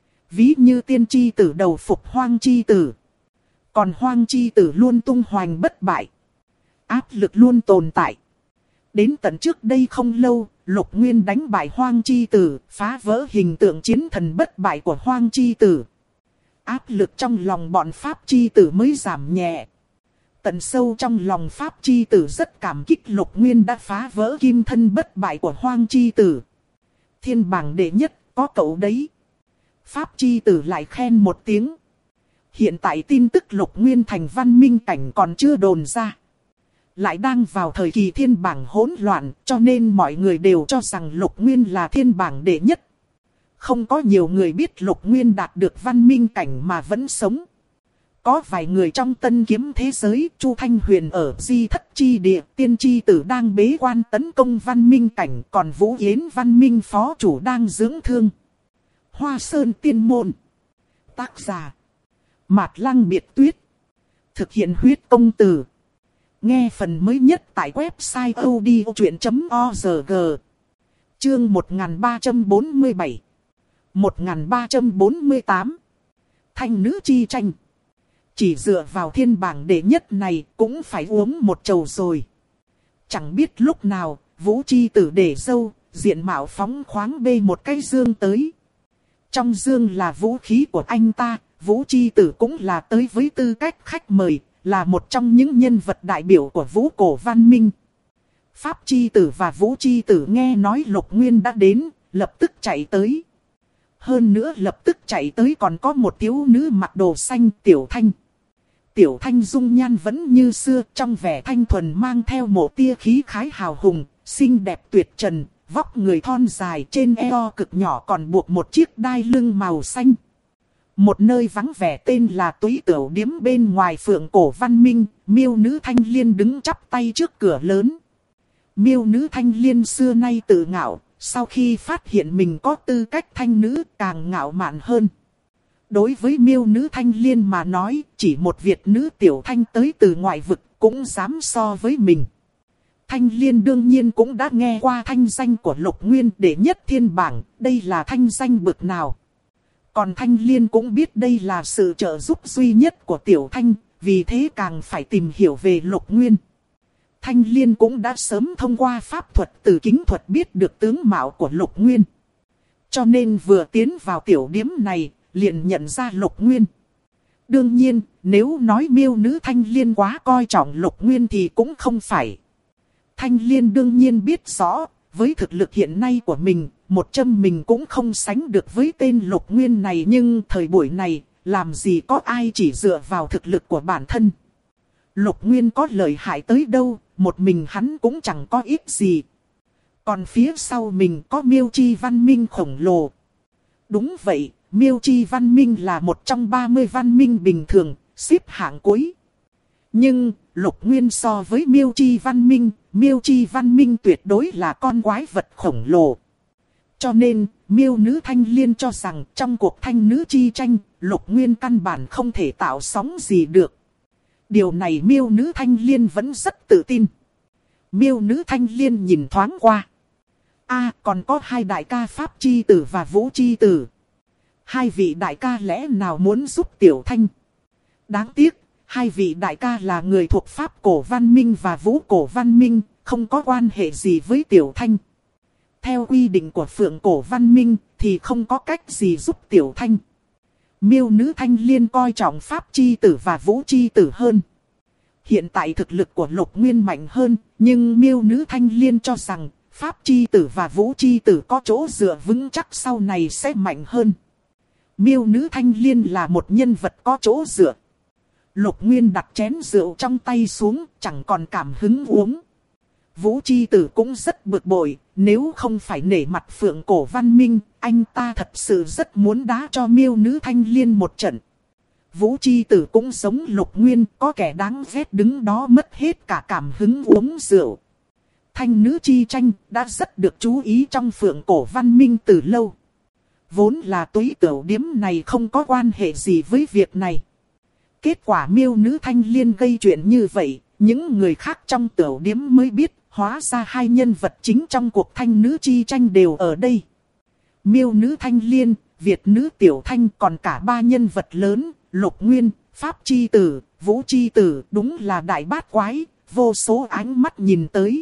A: Ví như Tiên Chi Tử đầu phục Hoang Chi Tử. Còn Hoang Chi Tử luôn tung hoành bất bại. Áp lực luôn tồn tại. Đến tận trước đây không lâu, Lục Nguyên đánh bại Hoang Chi Tử, phá vỡ hình tượng chiến thần bất bại của Hoang Chi Tử. Áp lực trong lòng bọn Pháp Chi Tử mới giảm nhẹ. Tận sâu trong lòng Pháp Chi Tử rất cảm kích Lục Nguyên đã phá vỡ kim thân bất bại của Hoang Chi Tử. Thiên bảng đệ nhất, có cậu đấy. Pháp Chi Tử lại khen một tiếng. Hiện tại tin tức Lục Nguyên thành văn minh cảnh còn chưa đồn ra. Lại đang vào thời kỳ thiên bảng hỗn loạn, cho nên mọi người đều cho rằng Lục Nguyên là thiên bảng đệ nhất. Không có nhiều người biết Lục Nguyên đạt được văn minh cảnh mà vẫn sống. Có vài người trong tân kiếm thế giới, Chu Thanh Huyền ở Di Thất Chi Địa, Tiên Chi Tử đang bế quan tấn công văn minh cảnh, còn Vũ Yến văn minh phó chủ đang dưỡng thương. Hoa Sơn Tiên Môn. Tác giả: Mạt Lăng Biệt Tuyết. Thực hiện huyết công từ. Nghe phần mới nhất tại website odchuyện.org. Chương 1347. 1348. Thanh nữ chi tranh. Chỉ dựa vào thiên bảng đệ nhất này cũng phải uống một chầu rồi. Chẳng biết lúc nào, Vũ Chi Tử để dâu, diện mạo phóng khoáng bê một cái dương tới. Trong dương là vũ khí của anh ta, Vũ Chi Tử cũng là tới với tư cách khách mời, là một trong những nhân vật đại biểu của vũ cổ văn minh. Pháp Chi Tử và Vũ Chi Tử nghe nói Lục Nguyên đã đến, lập tức chạy tới. Hơn nữa lập tức chạy tới còn có một thiếu nữ mặc đồ xanh, Tiểu Thanh. Tiểu Thanh dung nhan vẫn như xưa, trong vẻ thanh thuần mang theo một tia khí khái hào hùng, xinh đẹp tuyệt trần, vóc người thon dài, trên eo cực nhỏ còn buộc một chiếc đai lưng màu xanh. Một nơi vắng vẻ tên là Túy Tiểu Điếm bên ngoài phượng cổ văn minh, miêu nữ Thanh Liên đứng chắp tay trước cửa lớn. Miêu nữ Thanh Liên xưa nay tự ngạo, sau khi phát hiện mình có tư cách thanh nữ càng ngạo mạn hơn. Đối với miêu nữ Thanh Liên mà nói, chỉ một Việt nữ Tiểu Thanh tới từ ngoại vực cũng dám so với mình. Thanh Liên đương nhiên cũng đã nghe qua thanh danh của Lục Nguyên đệ nhất thiên bảng, đây là thanh danh bực nào. Còn Thanh Liên cũng biết đây là sự trợ giúp duy nhất của Tiểu Thanh, vì thế càng phải tìm hiểu về Lục Nguyên. Thanh Liên cũng đã sớm thông qua pháp thuật từ kính thuật biết được tướng mạo của Lục Nguyên. Cho nên vừa tiến vào tiểu điếm này, liền nhận ra Lục Nguyên. Đương nhiên, nếu nói miêu nữ Thanh Liên quá coi trọng Lục Nguyên thì cũng không phải. Thanh Liên đương nhiên biết rõ, với thực lực hiện nay của mình, một châm mình cũng không sánh được với tên Lục Nguyên này. Nhưng thời buổi này, làm gì có ai chỉ dựa vào thực lực của bản thân. Lục Nguyên có lợi hại tới đâu, một mình hắn cũng chẳng có ích gì. Còn phía sau mình có Miêu Chi văn minh khổng lồ. Đúng vậy, Miêu Chi văn minh là một trong 30 văn minh bình thường, xếp hạng cuối. Nhưng, Lục Nguyên so với Miêu Chi văn minh tuyệt đối là con quái vật khổng lồ. Cho nên, miêu nữ Thanh Liên cho rằng trong cuộc thanh nữ chi tranh, Lục Nguyên căn bản không thể tạo sóng gì được. Điều này miêu nữ Thanh Liên vẫn rất tự tin. Miêu nữ Thanh Liên nhìn thoáng qua. Còn có hai đại ca Pháp Chi Tử và Vũ Chi Tử. Hai vị đại ca lẽ nào muốn giúp Tiểu Thanh? Đáng tiếc, hai vị đại ca là người thuộc Pháp cổ văn minh và Vũ cổ văn minh, không có quan hệ gì với Tiểu Thanh. Theo quy định của phượng cổ văn minh thì không có cách gì giúp Tiểu Thanh. Miêu nữ Thanh Liên coi trọng Pháp Chi Tử và Vũ Chi Tử hơn. Hiện tại thực lực của Lục Nguyên mạnh hơn, nhưng miêu nữ Thanh Liên cho rằng Pháp Chi Tử và Vũ Chi Tử có chỗ dựa vững chắc sau này sẽ mạnh hơn. Miêu nữ Thanh Liên là một nhân vật có chỗ dựa. Lục Nguyên đặt chén rượu trong tay xuống, chẳng còn cảm hứng uống. Vũ Chi Tử cũng rất bực bội, nếu không phải nể mặt phượng cổ văn minh, anh ta thật sự rất muốn đá cho miêu nữ Thanh Liên một trận. Vũ Chi Tử cũng giống Lục Nguyên, có kẻ đáng ghét đứng đó mất hết cả cảm hứng uống rượu. Thanh nữ chi tranh đã rất được chú ý trong phượng cổ văn minh từ lâu. Vốn là Túy Tiểu Điếm này không có quan hệ gì với việc này. Kết quả miêu nữ Thanh Liên gây chuyện như vậy, những người khác trong Tiểu Điếm mới biết, hóa ra hai nhân vật chính trong cuộc thanh nữ chi tranh đều ở đây. Miêu nữ Thanh Liên, Việt nữ Tiểu Thanh, còn cả ba nhân vật lớn, Lục Nguyên, Pháp Chi Tử, Vũ Chi Tử, đúng là đại bát quái, vô số ánh mắt nhìn tới.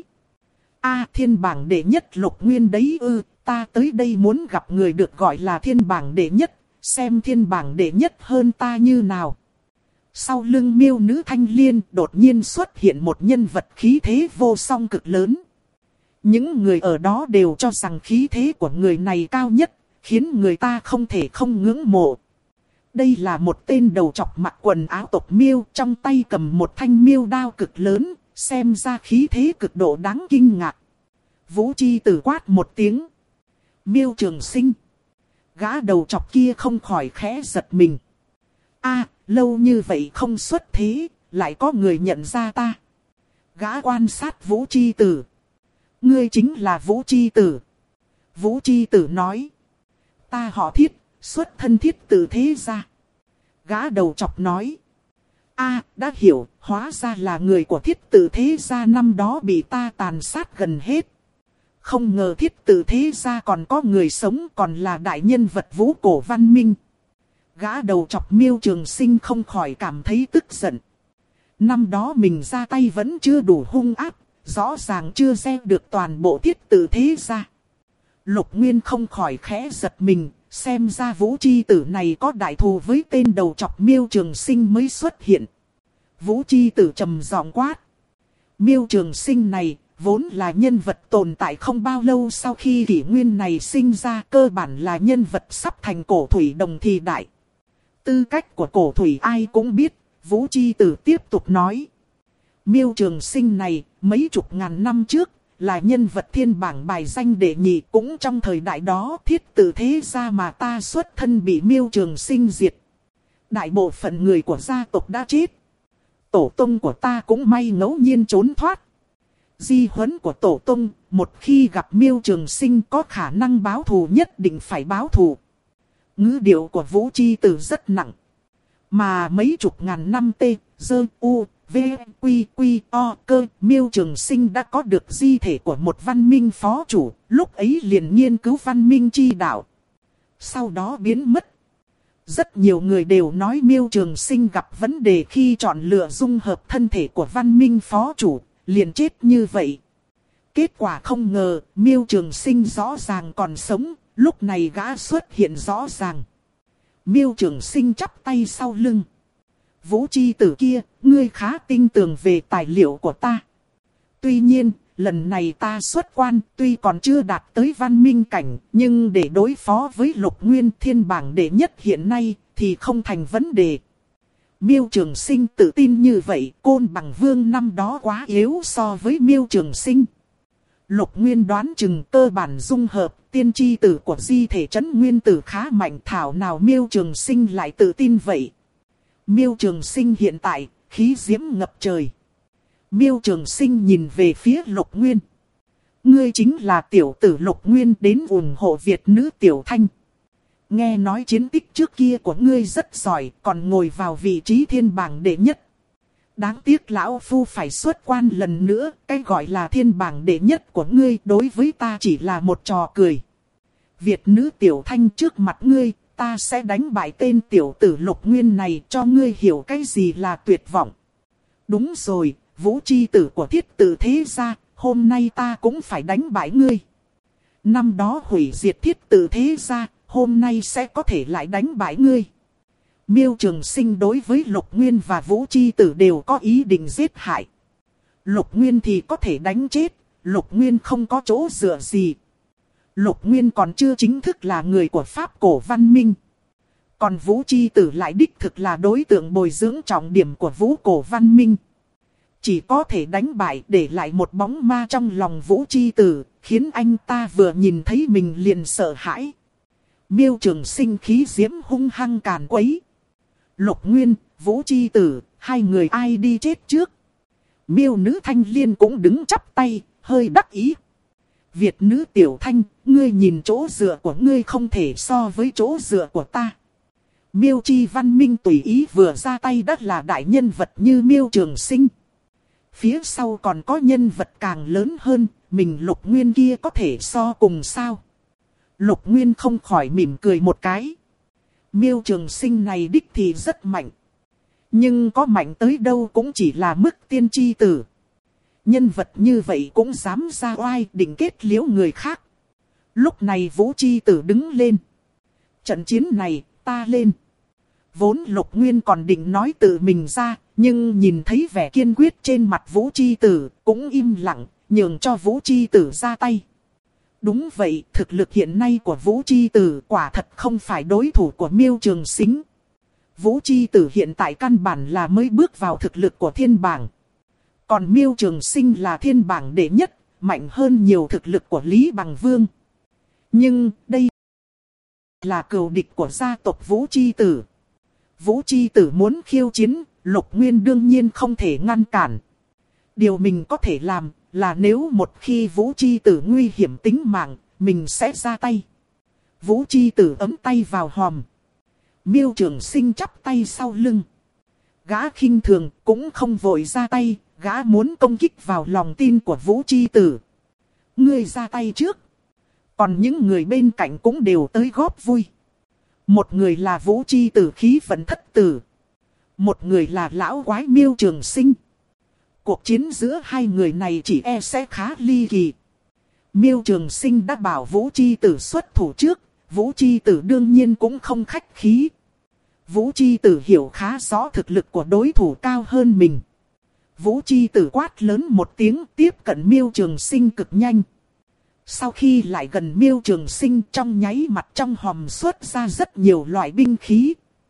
A: Thiên bảng đệ nhất Lục Nguyên đấy ư, ta tới đây muốn gặp người được gọi là thiên bảng đệ nhất, xem thiên bảng đệ nhất hơn ta như nào. Sau lưng miêu nữ thanh liên đột nhiên xuất hiện một nhân vật khí thế vô song cực lớn. Những người ở đó đều cho rằng khí thế của người này cao nhất, khiến người ta không thể không ngưỡng mộ. Đây là một tên đầu trọc mặc quần áo tộc miêu, trong tay cầm một thanh miêu đao cực lớn, xem ra khí thế cực độ đáng kinh ngạc. Vũ Chi Tử quát một tiếng. Miêu Trường Sinh. Gã đầu trọc kia không khỏi khẽ giật mình. Lâu như vậy không xuất thế, lại có người nhận ra ta. Gã quan sát Vũ Chi Tử. Ngươi chính là Vũ Chi Tử. Vũ Chi Tử nói. Ta họ Thiết, xuất thân Thiết Tử thế gia. Gã đầu trọc nói. Đã hiểu, hóa ra là người của Thiết Tử thế gia năm đó bị ta tàn sát gần hết. Không ngờ Thiết Tử thế gia còn có người sống, còn là đại nhân vật vũ cổ văn minh. Gã đầu trọc Miêu Trường Sinh không khỏi cảm thấy tức giận. Năm đó mình ra tay vẫn chưa đủ hung ác, rõ ràng chưa gieo được toàn bộ Thiết Tử thế gia. Lục Nguyên không khỏi khẽ giật mình, xem ra Vũ Chi Tử này có đại thù với tên đầu trọc Miêu Trường Sinh mới xuất hiện. Vũ Chi Tử trầm giọng quát. Miêu Trường Sinh này vốn là nhân vật tồn tại không bao lâu sau khi kỷ nguyên này sinh ra, cơ bản là nhân vật sắp thành cổ thủy đồng thì đại. Tư cách của cổ thủy ai cũng biết, Vũ Chi Tử tiếp tục nói. Miêu Trường Sinh này, mấy chục ngàn năm trước, là nhân vật thiên bảng bài danh đệ nhị, cũng trong thời đại đó Thiết Tử thế gia mà ta xuất thân bị Miêu Trường Sinh diệt. Đại bộ phận người của gia tộc đã chết. Tổ tông của ta cũng may ngẫu nhiên trốn thoát. Di huấn của tổ tông, một khi gặp Miêu Trường Sinh có khả năng báo thù, nhất định phải báo thù. Ngữ điệu của Vũ Chi Tử rất nặng. Mà mấy chục ngàn năm cơ, Miêu Trường Sinh đã có được di thể của một văn minh phó chủ, lúc ấy liền nghiên cứu văn minh chi đạo. Sau đó biến mất. Rất nhiều người đều nói Miêu Trường Sinh gặp vấn đề khi chọn lựa dung hợp thân thể của văn minh phó chủ, liền chết như vậy. Kết quả không ngờ, Miêu Trường Sinh rõ ràng còn sống, lúc này gã xuất hiện rõ ràng. Miêu Trường Sinh chắp tay sau lưng. Vũ Chi Tử kia, ngươi khá tin tưởng về tài liệu của ta. Tuy nhiên, lần này ta xuất quan, tuy còn chưa đạt tới văn minh cảnh, nhưng để đối phó với Lục Nguyên thiên bảng đệ nhất hiện nay, thì không thành vấn đề. Miêu Trường Sinh tự tin như vậy, Côn Bằng Vương năm đó quá yếu so với Miêu Trường Sinh. Lục Nguyên đoán chừng cơ bản dung hợp, tiên tri tử của di thể trấn nguyên tử khá mạnh, thảo nào Miêu Trường Sinh lại tự tin vậy. Miêu Trường Sinh hiện tại, khí diễm ngập trời. Miêu Trường Sinh nhìn về phía Lục Nguyên. Ngươi chính là tiểu tử Lục Nguyên đến ủng hộ Việt nữ Tiểu Thanh. Nghe nói chiến tích trước kia của ngươi rất giỏi, còn ngồi vào vị trí thiên bảng đệ nhất. Đáng tiếc lão phu phải xuất quan lần nữa, cái gọi là thiên bảng đệ nhất của ngươi đối với ta chỉ là một trò cười. Việt nữ Tiểu Thanh trước mặt ngươi, ta sẽ đánh bại tên tiểu tử Lục Nguyên này cho ngươi hiểu cái gì là tuyệt vọng. Đúng rồi, Vũ Chi Tử của Thiết Tử thế gia, hôm nay ta cũng phải đánh bại ngươi. Năm đó hủy diệt Thiết Tử thế gia, hôm nay sẽ có thể lại đánh bại ngươi. Miêu Trường Sinh đối với Lục Nguyên và Vũ Chi Tử đều có ý định giết hại. Lục Nguyên thì có thể đánh chết, Lục Nguyên không có chỗ dựa gì. Lục Nguyên còn chưa chính thức là người của Pháp cổ văn minh. Còn Vũ Chi Tử lại đích thực là đối tượng bồi dưỡng trọng điểm của Vũ cổ văn minh. Chỉ có thể đánh bại để lại một bóng ma trong lòng Vũ Chi Tử, khiến anh ta vừa nhìn thấy mình liền sợ hãi. Miêu Trường Sinh khí diễm hung hăng càn quấy. Lục Nguyên, Vũ Chi Tử, hai người ai đi chết trước? Miêu nữ Thanh Liên cũng đứng chắp tay, hơi đắc ý. Việt nữ Tiểu Thanh, ngươi nhìn chỗ dựa của ngươi không thể so với chỗ dựa của ta. Miêu Chi Văn Minh tùy ý vừa ra tay đã là đại nhân vật như Miêu Trường Sinh. Phía sau còn có nhân vật càng lớn hơn, mình Lục Nguyên kia có thể so cùng sao? Lục Nguyên không khỏi mỉm cười một cái. Miêu Trường Sinh này đích thì rất mạnh. Nhưng có mạnh tới đâu cũng chỉ là mức tiên tri tử. Nhân vật như vậy cũng dám ra oai định kết liễu người khác. Lúc này Vũ Chi Tử đứng lên. Trận chiến này ta lên. Vốn Lục Nguyên còn định nói tự mình ra, nhưng nhìn thấy vẻ kiên quyết trên mặt Vũ Chi Tử, cũng im lặng, nhường cho Vũ Chi Tử ra tay. Đúng vậy, thực lực hiện nay của Vũ Chi Tử quả thật không phải đối thủ của Miêu Trường Sính. Vũ Chi Tử hiện tại căn bản là mới bước vào thực lực của thiên bảng. Còn Miêu Trường Sinh là thiên bảng đệ nhất, mạnh hơn nhiều thực lực của Lý Bằng Vương. Nhưng đây là cừu địch của gia tộc Vũ Chi Tử. Vũ Chi Tử muốn khiêu chiến, Lục Nguyên đương nhiên không thể ngăn cản. Điều mình có thể làm là nếu một khi Vũ Chi Tử nguy hiểm tính mạng, mình sẽ ra tay. Vũ Chi Tử ấm tay vào hòm. Miêu Trường Sinh chắp tay sau lưng. Gã khinh thường cũng không vội ra tay, gã muốn công kích vào lòng tin của Vũ Chi Tử. Ngươi ra tay trước. Còn những người bên cạnh cũng đều tới góp vui. Một người là Vũ Chi Tử khí vận thất tử. Một người là lão quái Miêu Trường Sinh. Cuộc chiến giữa hai người này chỉ e sẽ khá ly kỳ. Miêu Trường Sinh đã bảo Vũ Chi Tử xuất thủ trước. Vũ Chi Tử đương nhiên cũng không khách khí. Vũ Chi Tử hiểu khá rõ thực lực của đối thủ cao hơn mình. Vũ Chi Tử quát lớn một tiếng, tiếp cận Miêu Trường Sinh cực nhanh. Sau khi lại gần Miêu Trường Sinh, trong nháy mặt trong hòm xuất ra rất nhiều loại binh khí.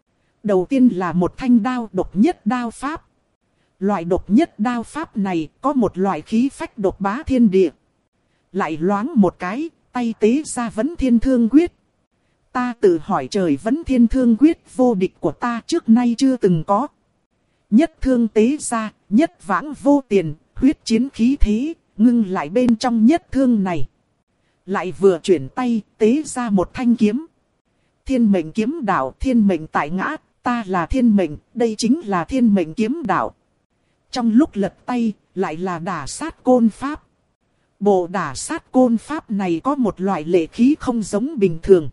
A: Đầu tiên là một thanh đao độc nhất đao pháp. Loại độc nhất đao pháp này có một loại khí phách độc bá thiên địa. Lại loáng một cái, tay tế ra Vấn Thiên Thương Quyết. Ta tự hỏi trời, Vấn Thiên Thương Quyết vô địch của ta trước nay chưa từng có. Nhất thương tế ra, nhất vãng vô tiền, huyết chiến khí thế, ngưng lại bên trong nhất thương này. Lại vừa chuyển tay, tế ra một thanh kiếm. Thiên mệnh kiếm đạo, thiên mệnh tại ngã, ta là thiên mệnh, đây chính là thiên mệnh kiếm đạo. Trong lúc lật tay, lại là đả sát côn pháp. Bộ đả sát côn pháp này có một loại lệ khí không giống bình thường.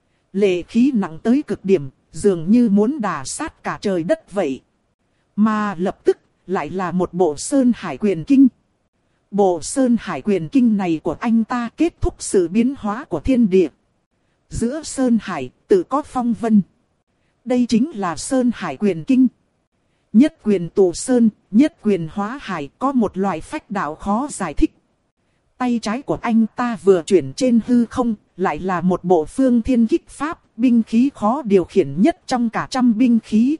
A: Lệ khí nặng tới cực điểm, dường như muốn đả sát cả trời đất vậy. Mà lập tức, lại là một bộ Sơn Hải Quyền Kinh. Bộ Sơn Hải Quyền Kinh này của anh ta kết thúc sự biến hóa của thiên địa. Giữa Sơn Hải, tự có phong vân. Đây chính là Sơn Hải Quyền Kinh. Nhất quyền tụ sơn, nhất quyền hóa hải, có một loại phách đạo khó giải thích. Tay trái của anh ta vừa chuyển trên hư không, lại là một bộ Phương Thiên Kích Pháp, binh khí khó điều khiển nhất trong cả trăm binh khí.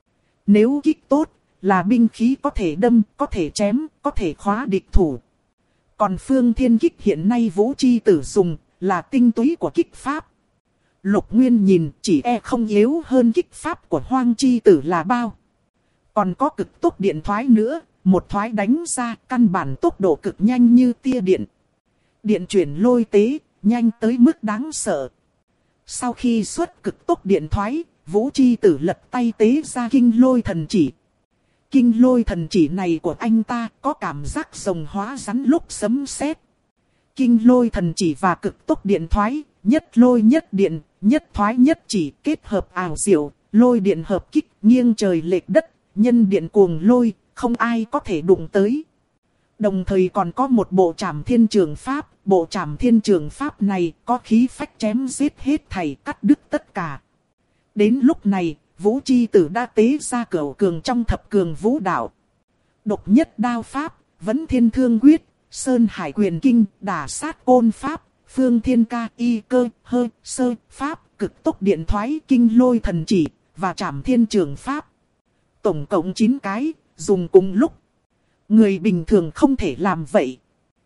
A: Nếu kích tốt, là binh khí có thể đâm, có thể chém, có thể khóa địch thủ. Còn Phương Thiên Kích hiện nay Vũ Chi Tử dùng, là tinh túy của kích Pháp. Lục Nguyên nhìn chỉ e không yếu hơn kích Pháp của Hoang Chi Tử là bao. Còn có cực tốc điện thoái nữa, một thoái đánh ra căn bản tốc độ cực nhanh như tia điện. Điện chuyển lôi tế, nhanh tới mức đáng sợ. Sau khi xuất cực tốc điện thoái, Vũ Chi Tử lật tay tế ra kinh lôi thần chỉ. Kinh lôi thần chỉ này của anh ta có cảm giác rồng hóa rắn lúc sấm sét. Kinh lôi thần chỉ và cực tốc điện thoái, nhất lôi nhất điện, nhất thoái nhất chỉ kết hợp ảo diệu, lôi điện hợp kích, nghiêng trời lệch đất, nhân điện cuồng lôi, không ai có thể đụng tới. Đồng thời còn có một bộ Trảm Thiên Trường Pháp, bộ Trảm Thiên Trường Pháp này có khí phách chém giết hết thảy, cắt đứt tất cả. Đến lúc này, Vũ Chi Tử đã tế ra cửu cường trong thập cường vũ đạo. Độc nhất đao pháp, Vấn Thiên Thương Quyết, Sơn Hải Quyền Kinh, đả sát côn pháp, Phương Thiên Ca Y Cơ, Hơi, Sơ, Pháp, cực tốc điện thoái, kinh lôi thần chỉ, và Trảm Thiên Trường Pháp. Tổng cộng 9 cái, dùng cùng lúc. Người bình thường không thể làm vậy.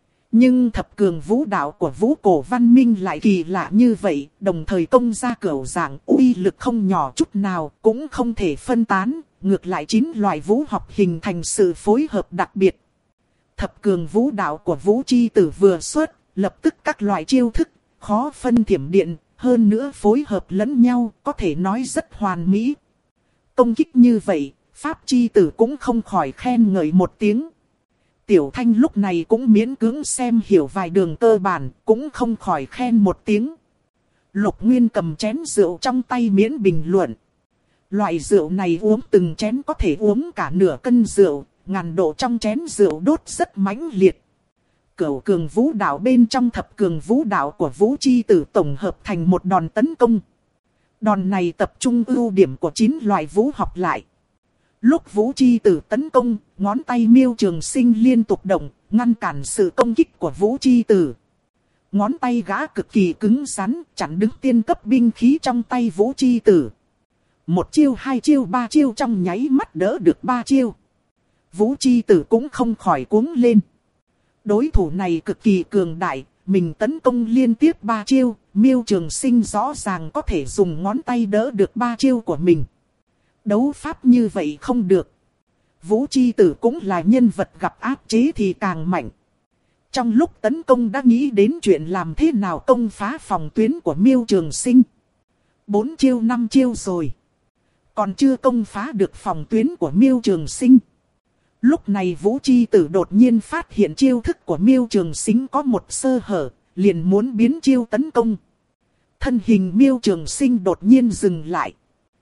A: Nhưng thập cường vũ đạo của Vũ Cổ Văn Minh lại kỳ lạ như vậy, đồng thời công ra cửu dạng uy lực không nhỏ chút nào, cũng không thể phân tán, ngược lại 9 loại vũ học hình thành sự phối hợp đặc biệt. Thập cường vũ đạo của Vũ Chi Tử vừa xuất, lập tức các loại chiêu thức, khó phân thiểm điện, hơn nữa phối hợp lẫn nhau, có thể nói rất hoàn mỹ. Công kích như vậy, Pháp Chi Tử cũng không khỏi khen ngợi một tiếng. Tiểu Thanh lúc này cũng miễn cưỡng xem hiểu vài đường cơ bản, cũng không khỏi khen một tiếng. Lục Nguyên cầm chén rượu trong tay miễn bình luận. Loại rượu này uống từng chén có thể uống cả nửa cân rượu, ngàn độ trong chén rượu đốt rất mãnh liệt. Cửu cường vũ đạo bên trong thập cường vũ đạo của Vũ Chi Tử tổng hợp thành một đòn tấn công. Đòn này tập trung ưu điểm của 9 loại vũ học lại. Lúc Vũ Chi Tử tấn công, ngón tay Miêu Trường Sinh liên tục động, ngăn cản sự công kích của Vũ Chi Tử. Ngón tay gã cực kỳ cứng rắn, chặn đứng tiên cấp binh khí trong tay Vũ Chi Tử. 1 chiêu, 2 chiêu, 3 chiêu trong nháy mắt đỡ được 3 chiêu. Vũ Chi Tử cũng không khỏi cuống lên. Đối thủ này cực kỳ cường đại, mình tấn công liên tiếp 3 chiêu, Miêu Trường Sinh rõ ràng có thể dùng ngón tay đỡ được 3 chiêu của mình. Đấu pháp như vậy không được. Vũ Chi Tử cũng là nhân vật gặp áp chế thì càng mạnh. Trong lúc tấn công đã nghĩ đến chuyện làm thế nào công phá phòng tuyến của Miêu Trường Sinh. 4 chiêu 5 chiêu rồi. Còn chưa công phá được phòng tuyến của Miêu Trường Sinh. Lúc này Vũ Chi Tử đột nhiên phát hiện chiêu thức của Miêu Trường Sinh có một sơ hở, liền muốn biến chiêu tấn công. Thân hình Miêu Trường Sinh đột nhiên dừng lại.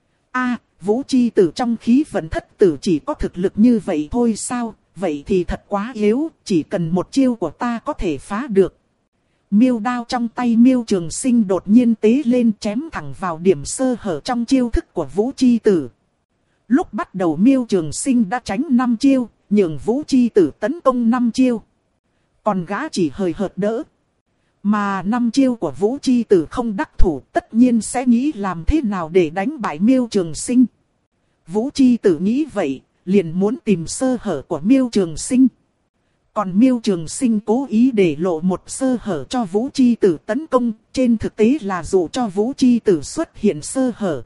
A: Vũ Chi Tử trong khí vận thất tử chỉ có thực lực như vậy thôi sao? Vậy thì thật quá yếu, chỉ cần một chiêu của ta có thể phá được. Miêu đao trong tay Miêu Trường Sinh đột nhiên tế lên chém thẳng vào điểm sơ hở trong chiêu thức của Vũ Chi Tử. Lúc bắt đầu Miêu Trường Sinh đã tránh 5 chiêu, nhường Vũ Chi Tử tấn công 5 chiêu. Còn gã chỉ hời hợt đỡ. Mà 5 chiêu của Vũ Chi Tử không đắc thủ, tất nhiên sẽ nghĩ làm thế nào để đánh bại Miêu Trường Sinh. Vũ Chi Tử nghĩ vậy, liền muốn tìm sơ hở của Miêu Trường Sinh. Còn Miêu Trường Sinh cố ý để lộ một sơ hở cho Vũ Chi Tử tấn công, trên thực tế là dụ cho Vũ Chi Tử xuất hiện sơ hở.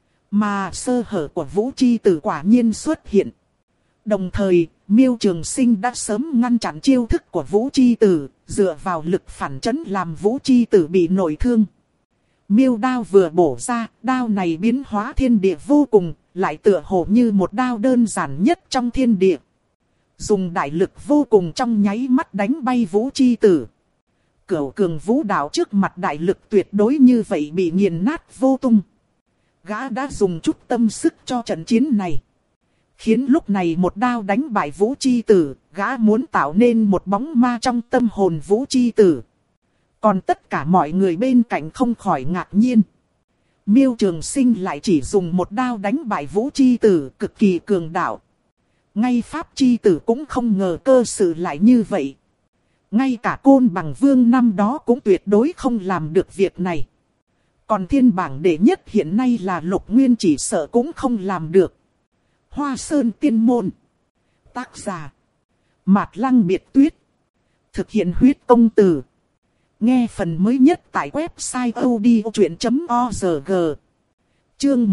A: Mà sơ hở của Vũ Chi Tử quả nhiên xuất hiện. Đồng thời, Miêu Trường Sinh đã sớm ngăn chặn chiêu thức của Vũ Chi Tử, dựa vào lực phản chấn làm Vũ Chi Tử bị nội thương. Miêu đao vừa bổ ra, đao này biến hóa thiên địa vô cùng, lại tựa hồ như một đao đơn giản nhất trong thiên địa. Dùng đại lực vô cùng trong nháy mắt đánh bay Vũ Chi Tử. Cửu cường vũ đạo trước mặt đại lực tuyệt đối như vậy bị nghiền nát vô tung. Gã đã dùng chút tâm sức cho trận chiến này. Khiến lúc này một đao đánh bại Vũ Chi Tử, gã muốn tạo nên một bóng ma trong tâm hồn Vũ Chi Tử. Còn tất cả mọi người bên cạnh không khỏi ngạc nhiên. Miêu Trường Sinh lại chỉ dùng một đao đánh bại Vũ Chi Tử cực kỳ cường đạo. Ngay Pháp Chi Tử cũng không ngờ cơ sự lại như vậy. Ngay cả Côn Bằng Vương năm đó cũng tuyệt đối không làm được việc này. Còn thiên bảng đệ nhất hiện nay là Lục Nguyên chỉ sợ cũng không làm được. Hoa Sơn Tiên Môn. Tác giả Mạt Lăng Biệt Tuyết. Thực hiện huyết công từ. Nghe phần mới nhất tại website odchuyện.org. Chương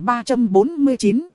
A: 1349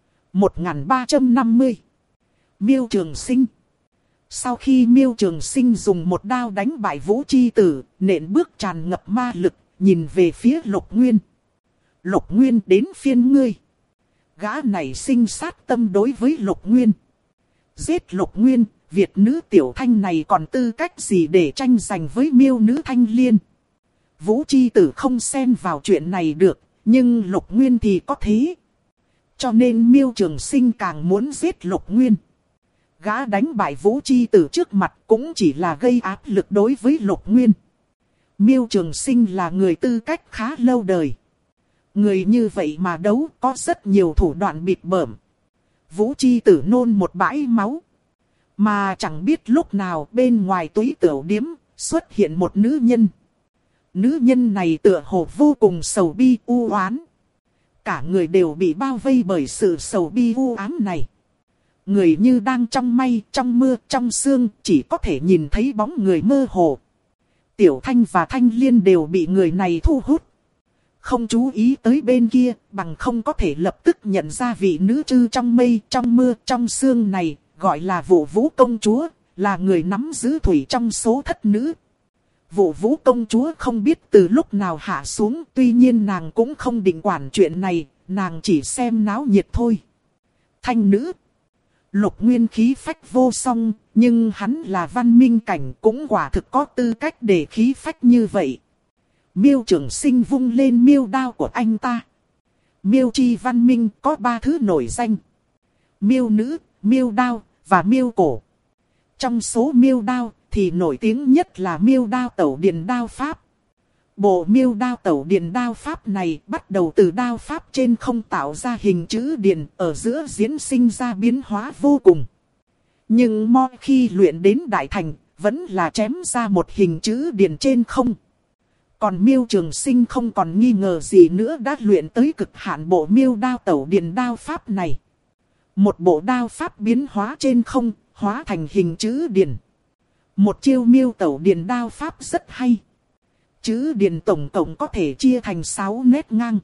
A: 1350. Miêu Trường Sinh. Sau khi Miêu Trường Sinh dùng một đao đánh bại Vũ Chi Tử, nện bước tràn ngập ma lực, nhìn về phía Lục Nguyên. Lục Nguyên, đến phiên ngươi. Gã này sinh sát tâm đối với Lục Nguyên. Giết Lục Nguyên, Việt nữ tiểu thanh này còn tư cách gì để tranh giành với Miêu nữ thanh liên. Vũ Chi Tử không xen vào chuyện này được, nhưng Lục Nguyên thì có thế. Cho nên Miêu Trường Sinh càng muốn giết Lục Nguyên. Gã đánh bại Vũ Chi Tử trước mặt cũng chỉ là gây áp lực đối với Lục Nguyên. Miêu Trường Sinh là người tư cách khá lâu đời. Người như vậy mà đấu có rất nhiều thủ đoạn bịp bợm. Vũ Chi Tử nôn một bãi máu. Mà chẳng biết lúc nào bên ngoài túy tửu điếm xuất hiện một nữ nhân. Nữ nhân này tựa hồ vô cùng sầu bi u oán. Cả người đều bị bao vây bởi sự sầu bi u ám này. Người như đang trong mây, trong mưa, trong sương, chỉ có thể nhìn thấy bóng người mơ hồ. Tiểu Thanh và Thanh Liên đều bị người này thu hút. Không chú ý tới bên kia, bằng không có thể lập tức nhận ra vị nữ trư trong mây, trong mưa, trong sương này, gọi là Vũ Vũ công chúa, là người nắm giữ thủy trong số thất nữ. Vũ Vũ công chúa không biết từ lúc nào hạ xuống, tuy nhiên nàng cũng không định quản chuyện này, nàng chỉ xem náo nhiệt thôi. Thanh nữ. Lục Nguyên khí phách vô song, nhưng hắn là văn minh cảnh cũng quả thực có tư cách để khí phách như vậy. Miêu Trường Sinh vung lên miêu đao của anh ta. Miêu chi văn minh có 3 thứ nổi danh. Miêu nữ, miêu đao và miêu cổ. Trong số miêu đao thì nổi tiếng nhất là miêu đao tẩu điền đao pháp. Bộ miêu đao tẩu điền đao pháp này bắt đầu từ đao pháp trên không tạo ra hình chữ điền, ở giữa diễn sinh ra biến hóa vô cùng. Nhưng mỗi khi luyện đến đại thành, vẫn là chém ra một hình chữ điền trên không. Còn Miêu Trường Sinh không còn nghi ngờ gì nữa, đã luyện tới cực hạn bộ miêu đao tẩu điền đao pháp này. Một bộ đao pháp biến hóa trên không, hóa thành hình chữ điền. Một chiêu miêu tẩu điền đao pháp rất hay. Chữ điền tổng cộng có thể chia thành 6 nét ngang.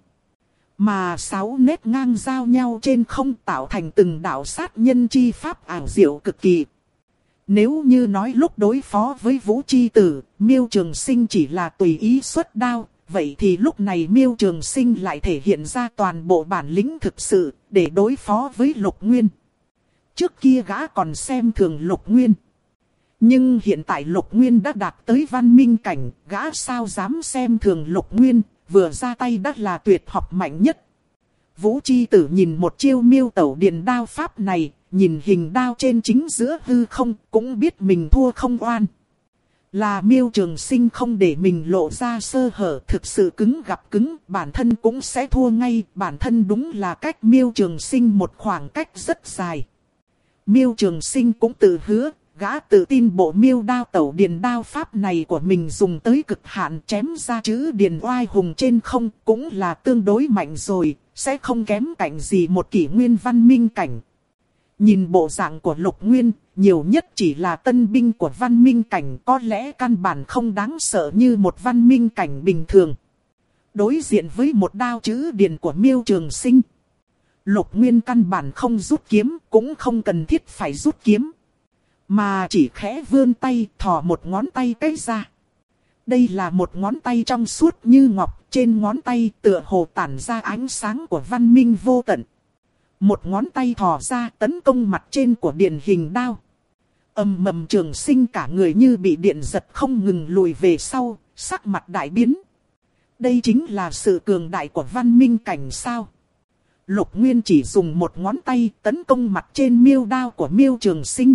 A: Mà 6 nét ngang giao nhau trên không tạo thành từng đạo sát nhân chi pháp ảo diệu cực kỳ. Nếu như nói lúc đối phó với Vũ Chi Tử, Miêu Trường Sinh chỉ là tùy ý xuất đao, vậy thì lúc này Miêu Trường Sinh lại thể hiện ra toàn bộ bản lĩnh thực sự để đối phó với Lục Nguyên. Trước kia gã còn xem thường Lục Nguyên. Nhưng hiện tại Lục Nguyên đã đạt tới văn minh cảnh, gã sao dám xem thường Lục Nguyên, vừa ra tay đã là tuyệt học mạnh nhất. Vũ Chi Tử nhìn một chiêu miêu tẩu điền đao pháp này, nhìn hình đao trên chính giữa hư không, cũng biết mình thua không oan. Là Miêu Trường Sinh không để mình lộ ra sơ hở, thực sự cứng gặp cứng, bản thân cũng sẽ thua ngay, bản thân đúng là cách Miêu Trường Sinh một khoảng cách rất dài. Miêu Trường Sinh cũng tự hứa, gã tự tin bộ miêu đao tẩu điền đao pháp này của mình dùng tới cực hạn, chém ra chữ điền oai hùng trên không cũng là tương đối mạnh rồi, sẽ không kém cạnh gì một kỷ nguyên văn minh cảnh. Nhìn bộ dạng của Lục Nguyên, nhiều nhất chỉ là tân binh của văn minh cảnh, có lẽ căn bản không đáng sợ như một văn minh cảnh bình thường. Đối diện với một đao chữ điền của Miêu Trường Sinh, Lục Nguyên căn bản không rút kiếm, cũng không cần thiết phải rút kiếm. Mà chỉ khẽ vươn tay, thò một ngón tay cái ra. Đây là một ngón tay trong suốt như ngọc, trên ngón tay tựa hồ tản ra ánh sáng của văn minh vô tận. Một ngón tay thò ra tấn công mặt trên của điển hình đao. Ầm mầm Trường Sinh cả người như bị điện giật không ngừng lùi về sau, sắc mặt đại biến. Đây chính là sự cường đại của văn minh cảnh sao? Lục Nguyên chỉ dùng một ngón tay tấn công mặt trên miêu đao của Miêu Trường Sinh.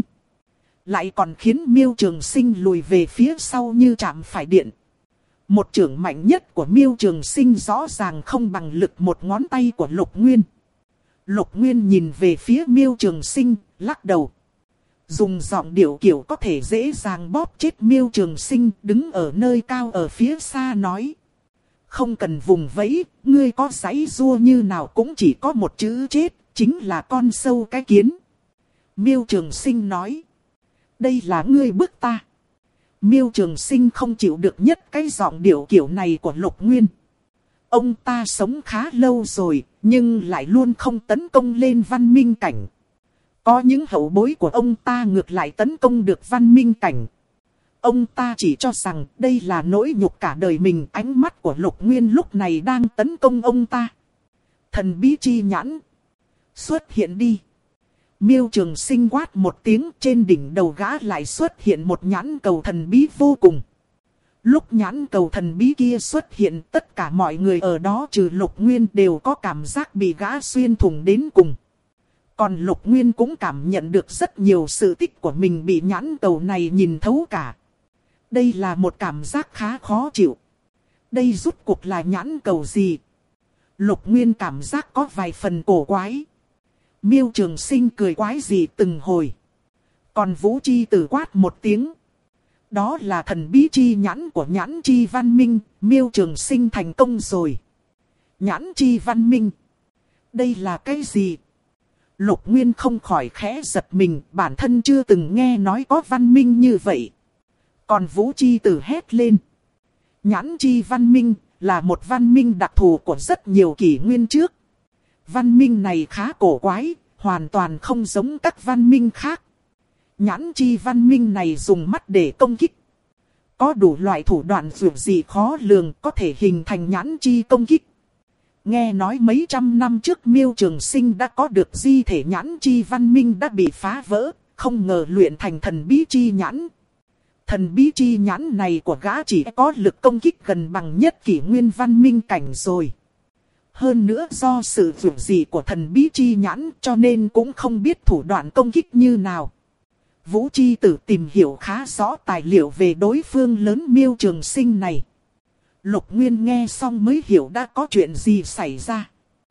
A: Lại còn khiến Miêu Trường Sinh lùi về phía sau như chạm phải điện. Một chưởng mạnh nhất của Miêu Trường Sinh rõ ràng không bằng lực một ngón tay của Lục Nguyên. Lục Nguyên nhìn về phía Miêu Trường Sinh, lắc đầu. Dùng giọng điệu kiểu có thể dễ dàng bóp chết Miêu Trường Sinh, đứng ở nơi cao ở phía xa nói. Không cần vùng vẫy, ngươi có giãy giụa như nào cũng chỉ có một chữ chết, chính là con sâu cái kiến. Miêu Trường Sinh nói. Đây là ngươi bức ta. Miêu Trường Sinh không chịu được nhất cái giọng điệu kiểu này của Lục Nguyên. Ông ta sống khá lâu rồi, nhưng lại luôn không tấn công lên văn minh cảnh. Có những hậu bối của ông ta ngược lại tấn công được văn minh cảnh. Ông ta chỉ cho rằng đây là nỗi nhục cả đời mình. Ánh mắt của Lục Nguyên lúc này đang tấn công ông ta. Thần bí chi nhãn. Xuất hiện đi. Miêu Trường Sinh quát một tiếng, trên đỉnh đầu gã lại xuất hiện một nhãn cầu thần bí vô cùng. Lúc nhãn cầu thần bí kia xuất hiện, tất cả mọi người ở đó trừ Lục Nguyên đều có cảm giác bị gã xuyên thủng đến cùng. Còn Lục Nguyên cũng cảm nhận được rất nhiều sự tích của mình bị nhãn cầu này nhìn thấu cả. Đây là một cảm giác khá khó chịu. Đây rốt cuộc là nhãn cầu gì? Lục Nguyên cảm giác có vài phần cổ quái. Miêu Trường Sinh cười quái gì từng hồi. Còn Vũ Chi Tử quát một tiếng. Đó là thần bí chi nhãn của nhãn chi văn minh. Miêu Trường Sinh thành công rồi. Nhãn chi văn minh. Đây là cái gì? Lục Nguyên không khỏi khẽ giật mình. Bản thân chưa từng nghe nói có văn minh như vậy. Còn Vũ Chi Tử hét lên. Nhãn chi văn minh là một văn minh đặc thù của rất nhiều kỷ nguyên trước. Văn minh này khá cổ quái, hoàn toàn không giống các văn minh khác. Nhãn chi văn minh này dùng mắt để công kích. Có đủ loại thủ đoạn dù gì khó lường có thể hình thành nhãn chi công kích. Nghe nói mấy trăm năm trước Miêu Trường Sinh đã có được di thể nhãn chi văn minh đã bị phá vỡ, không ngờ luyện thành thần bí chi nhãn. Thần bí chi nhãn này của gã chỉ có lực công kích gần bằng nhất kỷ nguyên văn minh cảnh rồi. Hơn nữa do sự dù gì của thần bí chi nhãn cho nên cũng không biết thủ đoạn công kích như nào. Vũ Chi Tử tìm hiểu khá rõ tài liệu về đối phương lớn Miêu Trường Sinh này. Lục Nguyên nghe xong mới hiểu đã có chuyện gì xảy ra.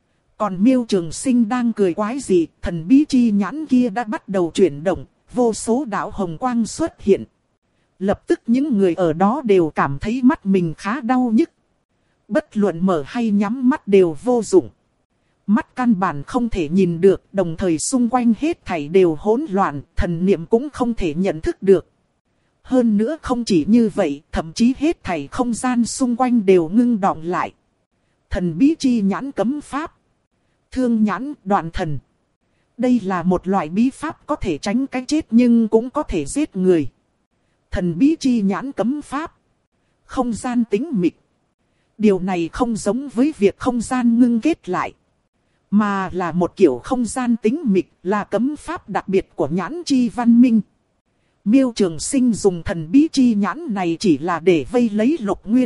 A: Còn Miêu Trường Sinh đang cười quái gì, thần bí chi nhãn kia đã bắt đầu chuyển động, vô số đạo hồng quang xuất hiện. Lập tức những người ở đó đều cảm thấy mắt mình khá đau nhức. Bất luận mở hay nhắm mắt đều vô dụng. Mắt căn bản không thể nhìn được, đồng thời xung quanh hết thảy đều hỗn loạn, thần niệm cũng không thể nhận thức được. Hơn nữa không chỉ như vậy, thậm chí hết thảy không gian xung quanh đều ngưng đọng lại. Thần bí chi nhãn cấm pháp. Thương nhãn đoạn thần. Đây là một loại bí pháp có thể tránh cái chết nhưng cũng có thể giết người. Thần bí chi nhãn cấm pháp. Không gian tĩnh mịch. Điều này không giống với việc không gian ngưng kết lại. Mà là một kiểu không gian tĩnh mịch, là cấm pháp đặc biệt của nhãn chi văn minh. Miêu Trường Sinh dùng thần bí chi nhãn này chỉ là để vây lấy Lục Nguyên.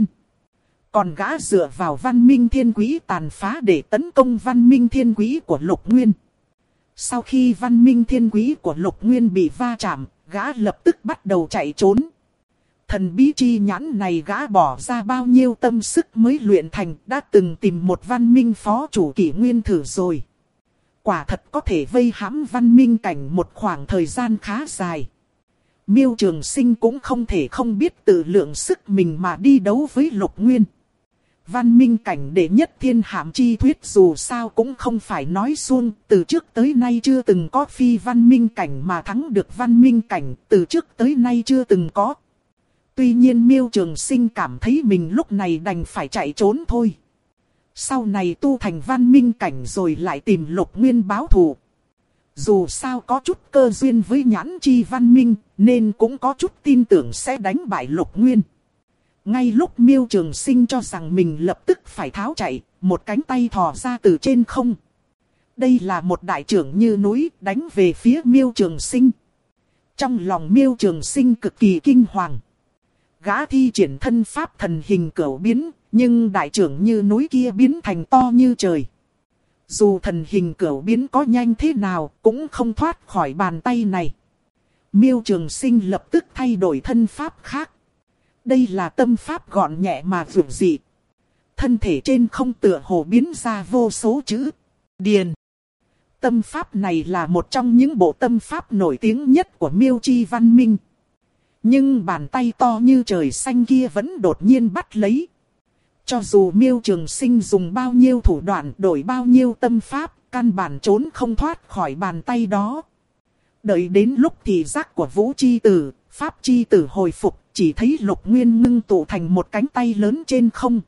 A: Còn gã dựa vào văn minh thiên quý tàn phá để tấn công văn minh thiên quý của Lục Nguyên. Sau khi văn minh thiên quý của Lục Nguyên bị va chạm, gã lập tức bắt đầu chạy trốn. Thần bí chi nhãn này gã bỏ ra bao nhiêu tâm sức mới luyện thành, đã từng tìm một văn minh phó chủ kỷ nguyên thử rồi. Quả thật có thể vây hãm văn minh cảnh một khoảng thời gian khá dài. Miêu Trường Sinh cũng không thể không biết tự lượng sức mình mà đi đấu với Lục Nguyên. Văn minh cảnh đệ nhất thiên hạm chi thuyết dù sao cũng không phải nói suông, từ trước tới nay chưa từng có phi văn minh cảnh mà thắng được văn minh cảnh, từ trước tới nay chưa từng có. Tuy nhiên Miêu Trường Sinh cảm thấy mình lúc này đành phải chạy trốn thôi. Sau này tu thành văn minh cảnh rồi lại tìm Lục Nguyên báo thù. Dù sao có chút cơ duyên với nhãn chi văn minh, nên cũng có chút tin tưởng sẽ đánh bại Lục Nguyên. Ngay lúc Miêu Trường Sinh cho rằng mình lập tức phải tháo chạy, một cánh tay thò ra từ trên không. Đây là một đại trưởng như núi đánh về phía Miêu Trường Sinh. Trong lòng Miêu Trường Sinh cực kỳ kinh hoàng. Gã thi triển thân pháp thần hình cửu biến, nhưng đại trưởng như núi kia biến thành to như trời. Dù thần hình cửu biến có nhanh thế nào, cũng không thoát khỏi bàn tay này. Miêu Trường Sinh lập tức thay đổi thân pháp khác. Đây là tâm pháp gọn nhẹ mà dường dị. Thân thể trên không tựa hồ biến ra vô số chữ. Điền. Tâm pháp này là một trong những bộ tâm pháp nổi tiếng nhất của Miêu Chi văn minh. Nhưng bàn tay to như trời xanh kia vẫn đột nhiên bắt lấy. Cho dù Miêu Trường Sinh dùng bao nhiêu thủ đoạn đổi bao nhiêu tâm pháp, căn bản trốn không thoát khỏi bàn tay đó. Đợi đến lúc thì giác của Vũ Chi Tử, Pháp Chi Tử hồi phục, chỉ thấy Lục Nguyên ngưng tụ thành một cánh tay lớn trên không.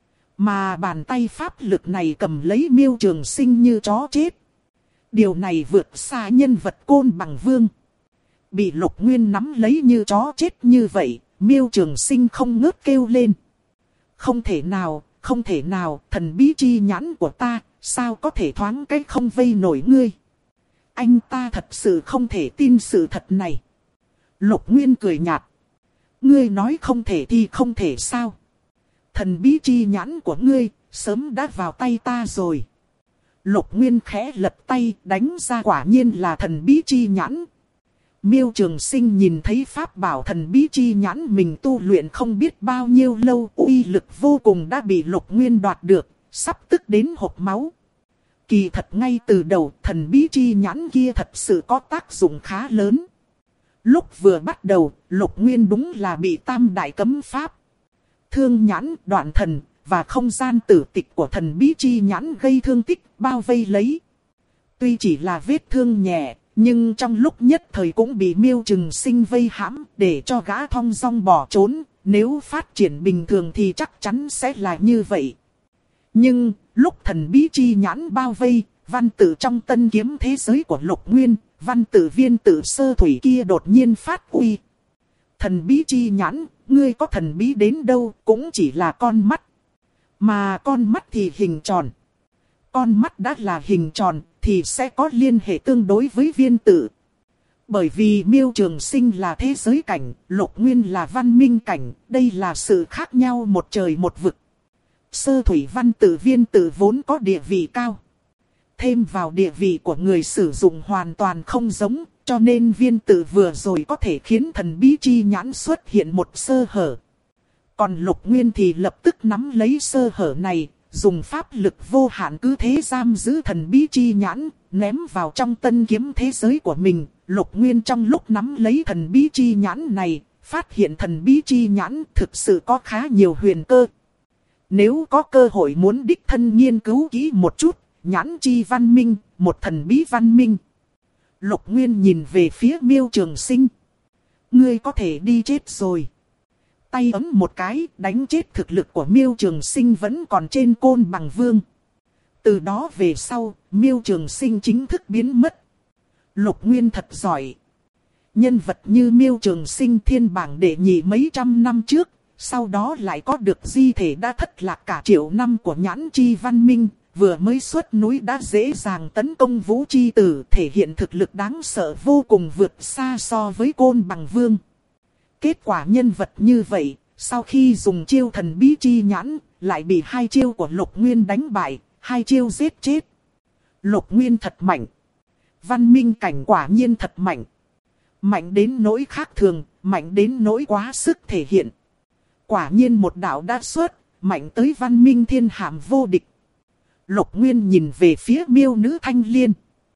A: Mà bàn tay pháp lực này cầm lấy Miêu Trường Sinh như chó chết. Điều này vượt xa nhân vật Côn Bằng Vương. Bị Lục Nguyên nắm lấy như chó chết như vậy, Miêu Trường Sinh không ngớt kêu lên. Không thể nào, không thể nào, thần bí chi nhãn của ta, sao có thể thoáng cái không vây nổi ngươi. Anh ta thật sự không thể tin sự thật này. Lục Nguyên cười nhạt. Ngươi nói không thể thì không thể sao. Thần bí chi nhãn của ngươi, sớm đã vào tay ta rồi. Lục Nguyên khẽ lật tay, đánh ra quả nhiên là thần bí chi nhãn. Miêu Trường Sinh nhìn thấy pháp bảo thần bí chi nhãn mình tu luyện không biết bao nhiêu lâu, uy lực vô cùng đã bị Lục Nguyên đoạt được, sắp tức đến hộc máu. Kỳ thật ngay từ đầu thần bí chi nhãn kia thật sự có tác dụng khá lớn. Lúc vừa bắt đầu, Lục Nguyên đúng là bị tam đại cấm pháp. Thương nhãn, đoạn thần, và không gian tử tịch của thần bí chi nhãn gây thương tích bao vây lấy. Tuy chỉ là vết thương nhẹ, nhưng trong lúc nhất thời cũng bị Miêu Trường Sinh vây hãm để cho gã thong dong bỏ trốn. Nếu phát triển bình thường thì chắc chắn sẽ là như vậy. Nhưng lúc thần bí chi nhãn bao vây, văn tự trong tân kiếm thế giới của Lục Nguyên, văn tự viên tự sơ thủy kia đột nhiên phát uy. Thần bí chi nhãn, ngươi có thần bí đến đâu cũng chỉ là con mắt. Mà con mắt thì hình tròn. Con mắt đã là hình tròn thì sẽ có liên hệ tương đối với viên tự. Bởi vì Miêu Trường Sinh là thế giới cảnh, Lục Nguyên là văn minh cảnh, đây là sự khác nhau một trời một vực. Sơ thủy văn tự viên tự vốn có địa vị cao. Thêm vào địa vị của người sử dụng hoàn toàn không giống, cho nên viên tự vừa rồi có thể khiến thần bí chi nhãn xuất hiện một sơ hở. Còn Lục Nguyên thì lập tức nắm lấy sơ hở này, dùng pháp lực vô hạn cứ thế giam giữ thần bí chi nhãn, ném vào trong tân kiếm thế giới của mình. Lục Nguyên trong lúc nắm lấy thần bí chi nhãn này, phát hiện thần bí chi nhãn thực sự có khá nhiều huyền cơ. Nếu có cơ hội muốn đích thân nghiên cứu kỹ một chút, nhãn chi văn minh, một thần bí văn minh. Lục Nguyên nhìn về phía Miêu Trường Sinh. Ngươi có thể đi chết rồi. Tay ấm một cái, đánh chết thực lực của Miêu Trường Sinh vẫn còn trên Côn Bằng Vương. Từ đó về sau, Miêu Trường Sinh chính thức biến mất. Lục Nguyên thật giỏi. Nhân vật như Miêu Trường Sinh thiên bảng đệ nhị mấy trăm năm trước, sau đó lại có được di thể đã thất lạc cả triệu năm của nhãn chi văn minh, vừa mới xuất núi đã dễ dàng tấn công Vũ Chi Tử, thể hiện thực lực đáng sợ vô cùng vượt xa so với Côn Bằng Vương. Kết quả nhân vật như vậy, sau khi dùng chiêu thần bí chi nhãn, lại bị hai chiêu của Lục Nguyên đánh bại, hai chiêu giết chết. Lục Nguyên thật mạnh. Văn minh cảnh quả nhiên thật mạnh. Mạnh đến nỗi khác thường, mạnh đến nỗi quá sức thể hiện. Quả nhiên một đạo đã xuất, mạnh tới văn minh thiên hàm vô địch. Lục Nguyên nhìn về phía Miêu Nữ Thanh Liên.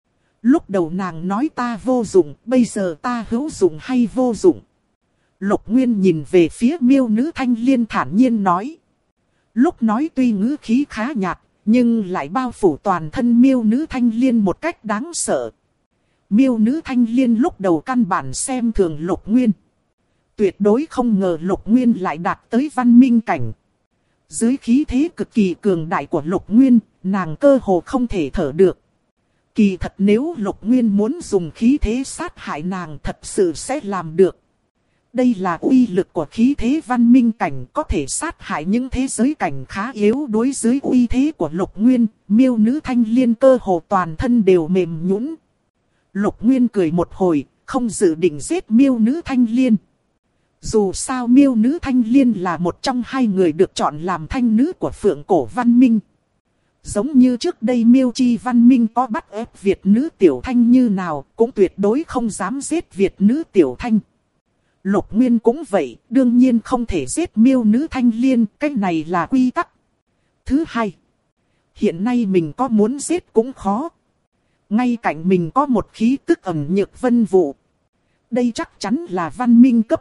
A: Lúc đầu nàng nói ta vô dụng, bây giờ ta hữu dụng hay vô dụng? Lục Nguyên nhìn về phía Miêu Nữ Thanh Liên thản nhiên nói. Lúc nói tuy ngữ khí khá nhạt, nhưng lại bao phủ toàn thân Miêu Nữ Thanh Liên một cách đáng sợ. Miêu Nữ Thanh Liên lúc đầu căn bản xem thường Lục Nguyên. Tuyệt đối không ngờ Lục Nguyên lại đạt tới văn minh cảnh. Dưới khí thế cực kỳ cường đại của Lục Nguyên, nàng cơ hồ không thể thở được. Kỳ thật nếu Lục Nguyên muốn dùng khí thế sát hại nàng thật sự sẽ làm được. Đây là uy lực của khí thế văn minh cảnh, có thể sát hại những thế giới cảnh khá yếu đối dưới uy thế của Lục Nguyên. Miêu Nữ Thanh Liên cơ hồ toàn thân đều mềm nhũn. Lục Nguyên cười một hồi, không dự định giết Miêu Nữ Thanh Liên. Dù sao Miêu Nữ Thanh Liên là một trong hai người được chọn làm thanh nữ của Phượng Cổ Văn Minh. Giống như trước đây Miêu Chi Văn Minh có bắt ép Việt nữ Tiểu Thanh như nào, cũng tuyệt đối không dám giết Việt nữ Tiểu Thanh. Lục Nguyên cũng vậy, đương nhiên không thể giết Miêu Nữ Thanh Liên, cái này là quy tắc. Thứ hai, hiện nay mình có muốn giết cũng khó. Ngay cạnh mình có một khí tức ẩn nhược vân vụ. Đây chắc chắn là văn minh cấp.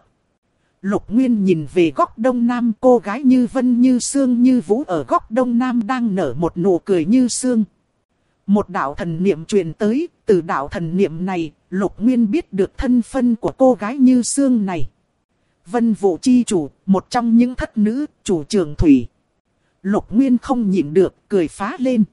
A: Lục Nguyên nhìn về góc đông nam, cô gái như vân như sương như vũ ở góc đông nam đang nở một nụ cười như sương. Một đạo thần niệm truyền tới, từ đạo thần niệm này, Lục Nguyên biết được thân phận của cô gái như sương này. Vân Vũ chi chủ, một trong những thất nữ, chủ trường thủy. Lục Nguyên không nhịn được, cười phá lên.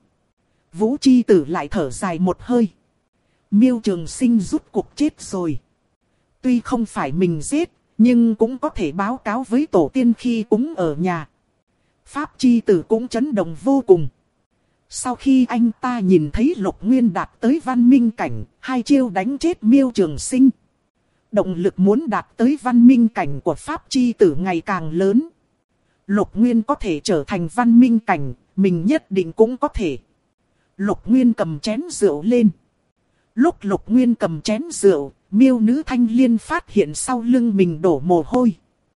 A: Vũ Chi Tử lại thở dài một hơi. Miêu Trường Sinh rút cuộc chết rồi. Tuy không phải mình giết, nhưng cũng có thể báo cáo với tổ tiên khi cúng ở nhà. Pháp Chi Tử cũng chấn động vô cùng. Sau khi anh ta nhìn thấy Lục Nguyên đạt tới văn minh cảnh, hai chiêu đánh chết Miêu Trường Sinh. Động lực muốn đạt tới văn minh cảnh của Pháp Chi Tử ngày càng lớn. Lục Nguyên có thể trở thành văn minh cảnh, mình nhất định cũng có thể. Lục Nguyên cầm chén rượu lên. Lúc Lục Nguyên cầm chén rượu, Miêu Nữ Thanh Liên phát hiện sau lưng mình đổ mồ hôi.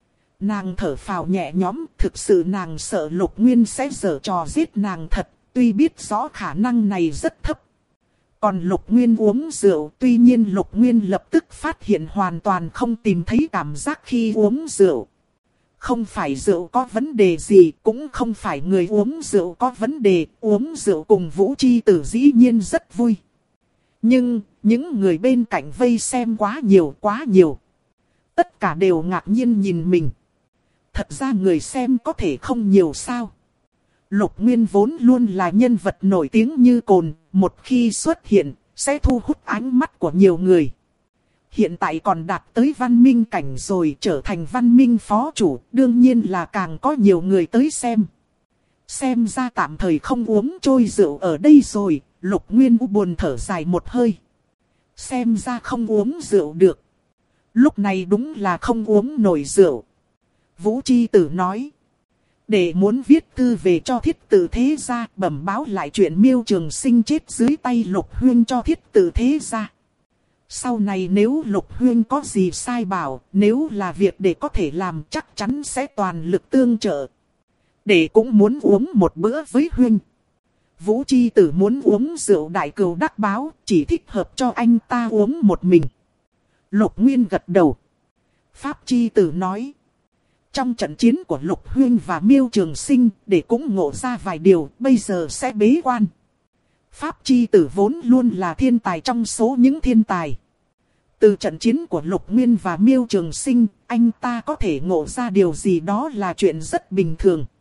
A: Nàng thở phào nhẹ nhõm, thực sự nàng sợ Lục Nguyên sẽ giở trò giết nàng thật, tuy biết rõ khả năng này rất thấp. Còn Lục Nguyên uống rượu, tuy nhiên Lục Nguyên lập tức phát hiện hoàn toàn không tìm thấy cảm giác khi uống rượu. Không phải rượu có vấn đề gì, cũng không phải người uống rượu có vấn đề, uống rượu cùng Vũ Chi Tử dĩ nhiên rất vui. Nhưng, những người bên cạnh vây xem quá nhiều. Tất cả đều ngạc nhiên nhìn mình. Thật ra người xem có thể không nhiều sao. Lục Nguyên vốn luôn là nhân vật nổi tiếng như cồn, một khi xuất hiện, sẽ thu hút ánh mắt của nhiều người. Hiện tại còn đạt tới văn minh cảnh rồi, trở thành văn minh phó chủ, đương nhiên là càng có nhiều người tới xem. Xem ra tạm thời không uống trôi rượu ở đây rồi, Lục Nguyên buồn thở dài một hơi. Xem ra không uống rượu được. Lúc này đúng là không uống nổi rượu. Vũ Chi Tử nói. Để muốn viết thư về cho Thiết Tử Thế Gia, bẩm báo lại chuyện Miêu Trường Sinh chết dưới tay Lục Huyên cho Thiết Tử Thế Gia. Sau này nếu Lục Huyên có gì sai bảo, nếu là việc để có thể làm chắc chắn sẽ toàn lực tương trợ. Để cũng muốn uống một bữa với Huyên. Vũ Chi Tử muốn uống rượu đại cừu đắc báo, chỉ thích hợp cho anh ta uống một mình. Lục Nguyên gật đầu. Pháp Chi Tử nói. Trong trận chiến của Lục Huyên và Miêu Trường Sinh, để cũng ngộ ra vài điều, bây giờ sẽ bế quan. Pháp Chi Tử vốn luôn là thiên tài trong số những thiên tài. Từ trận chiến của Lục Nguyên và Miêu Trường Sinh, anh ta có thể ngộ ra điều gì đó là chuyện rất bình thường.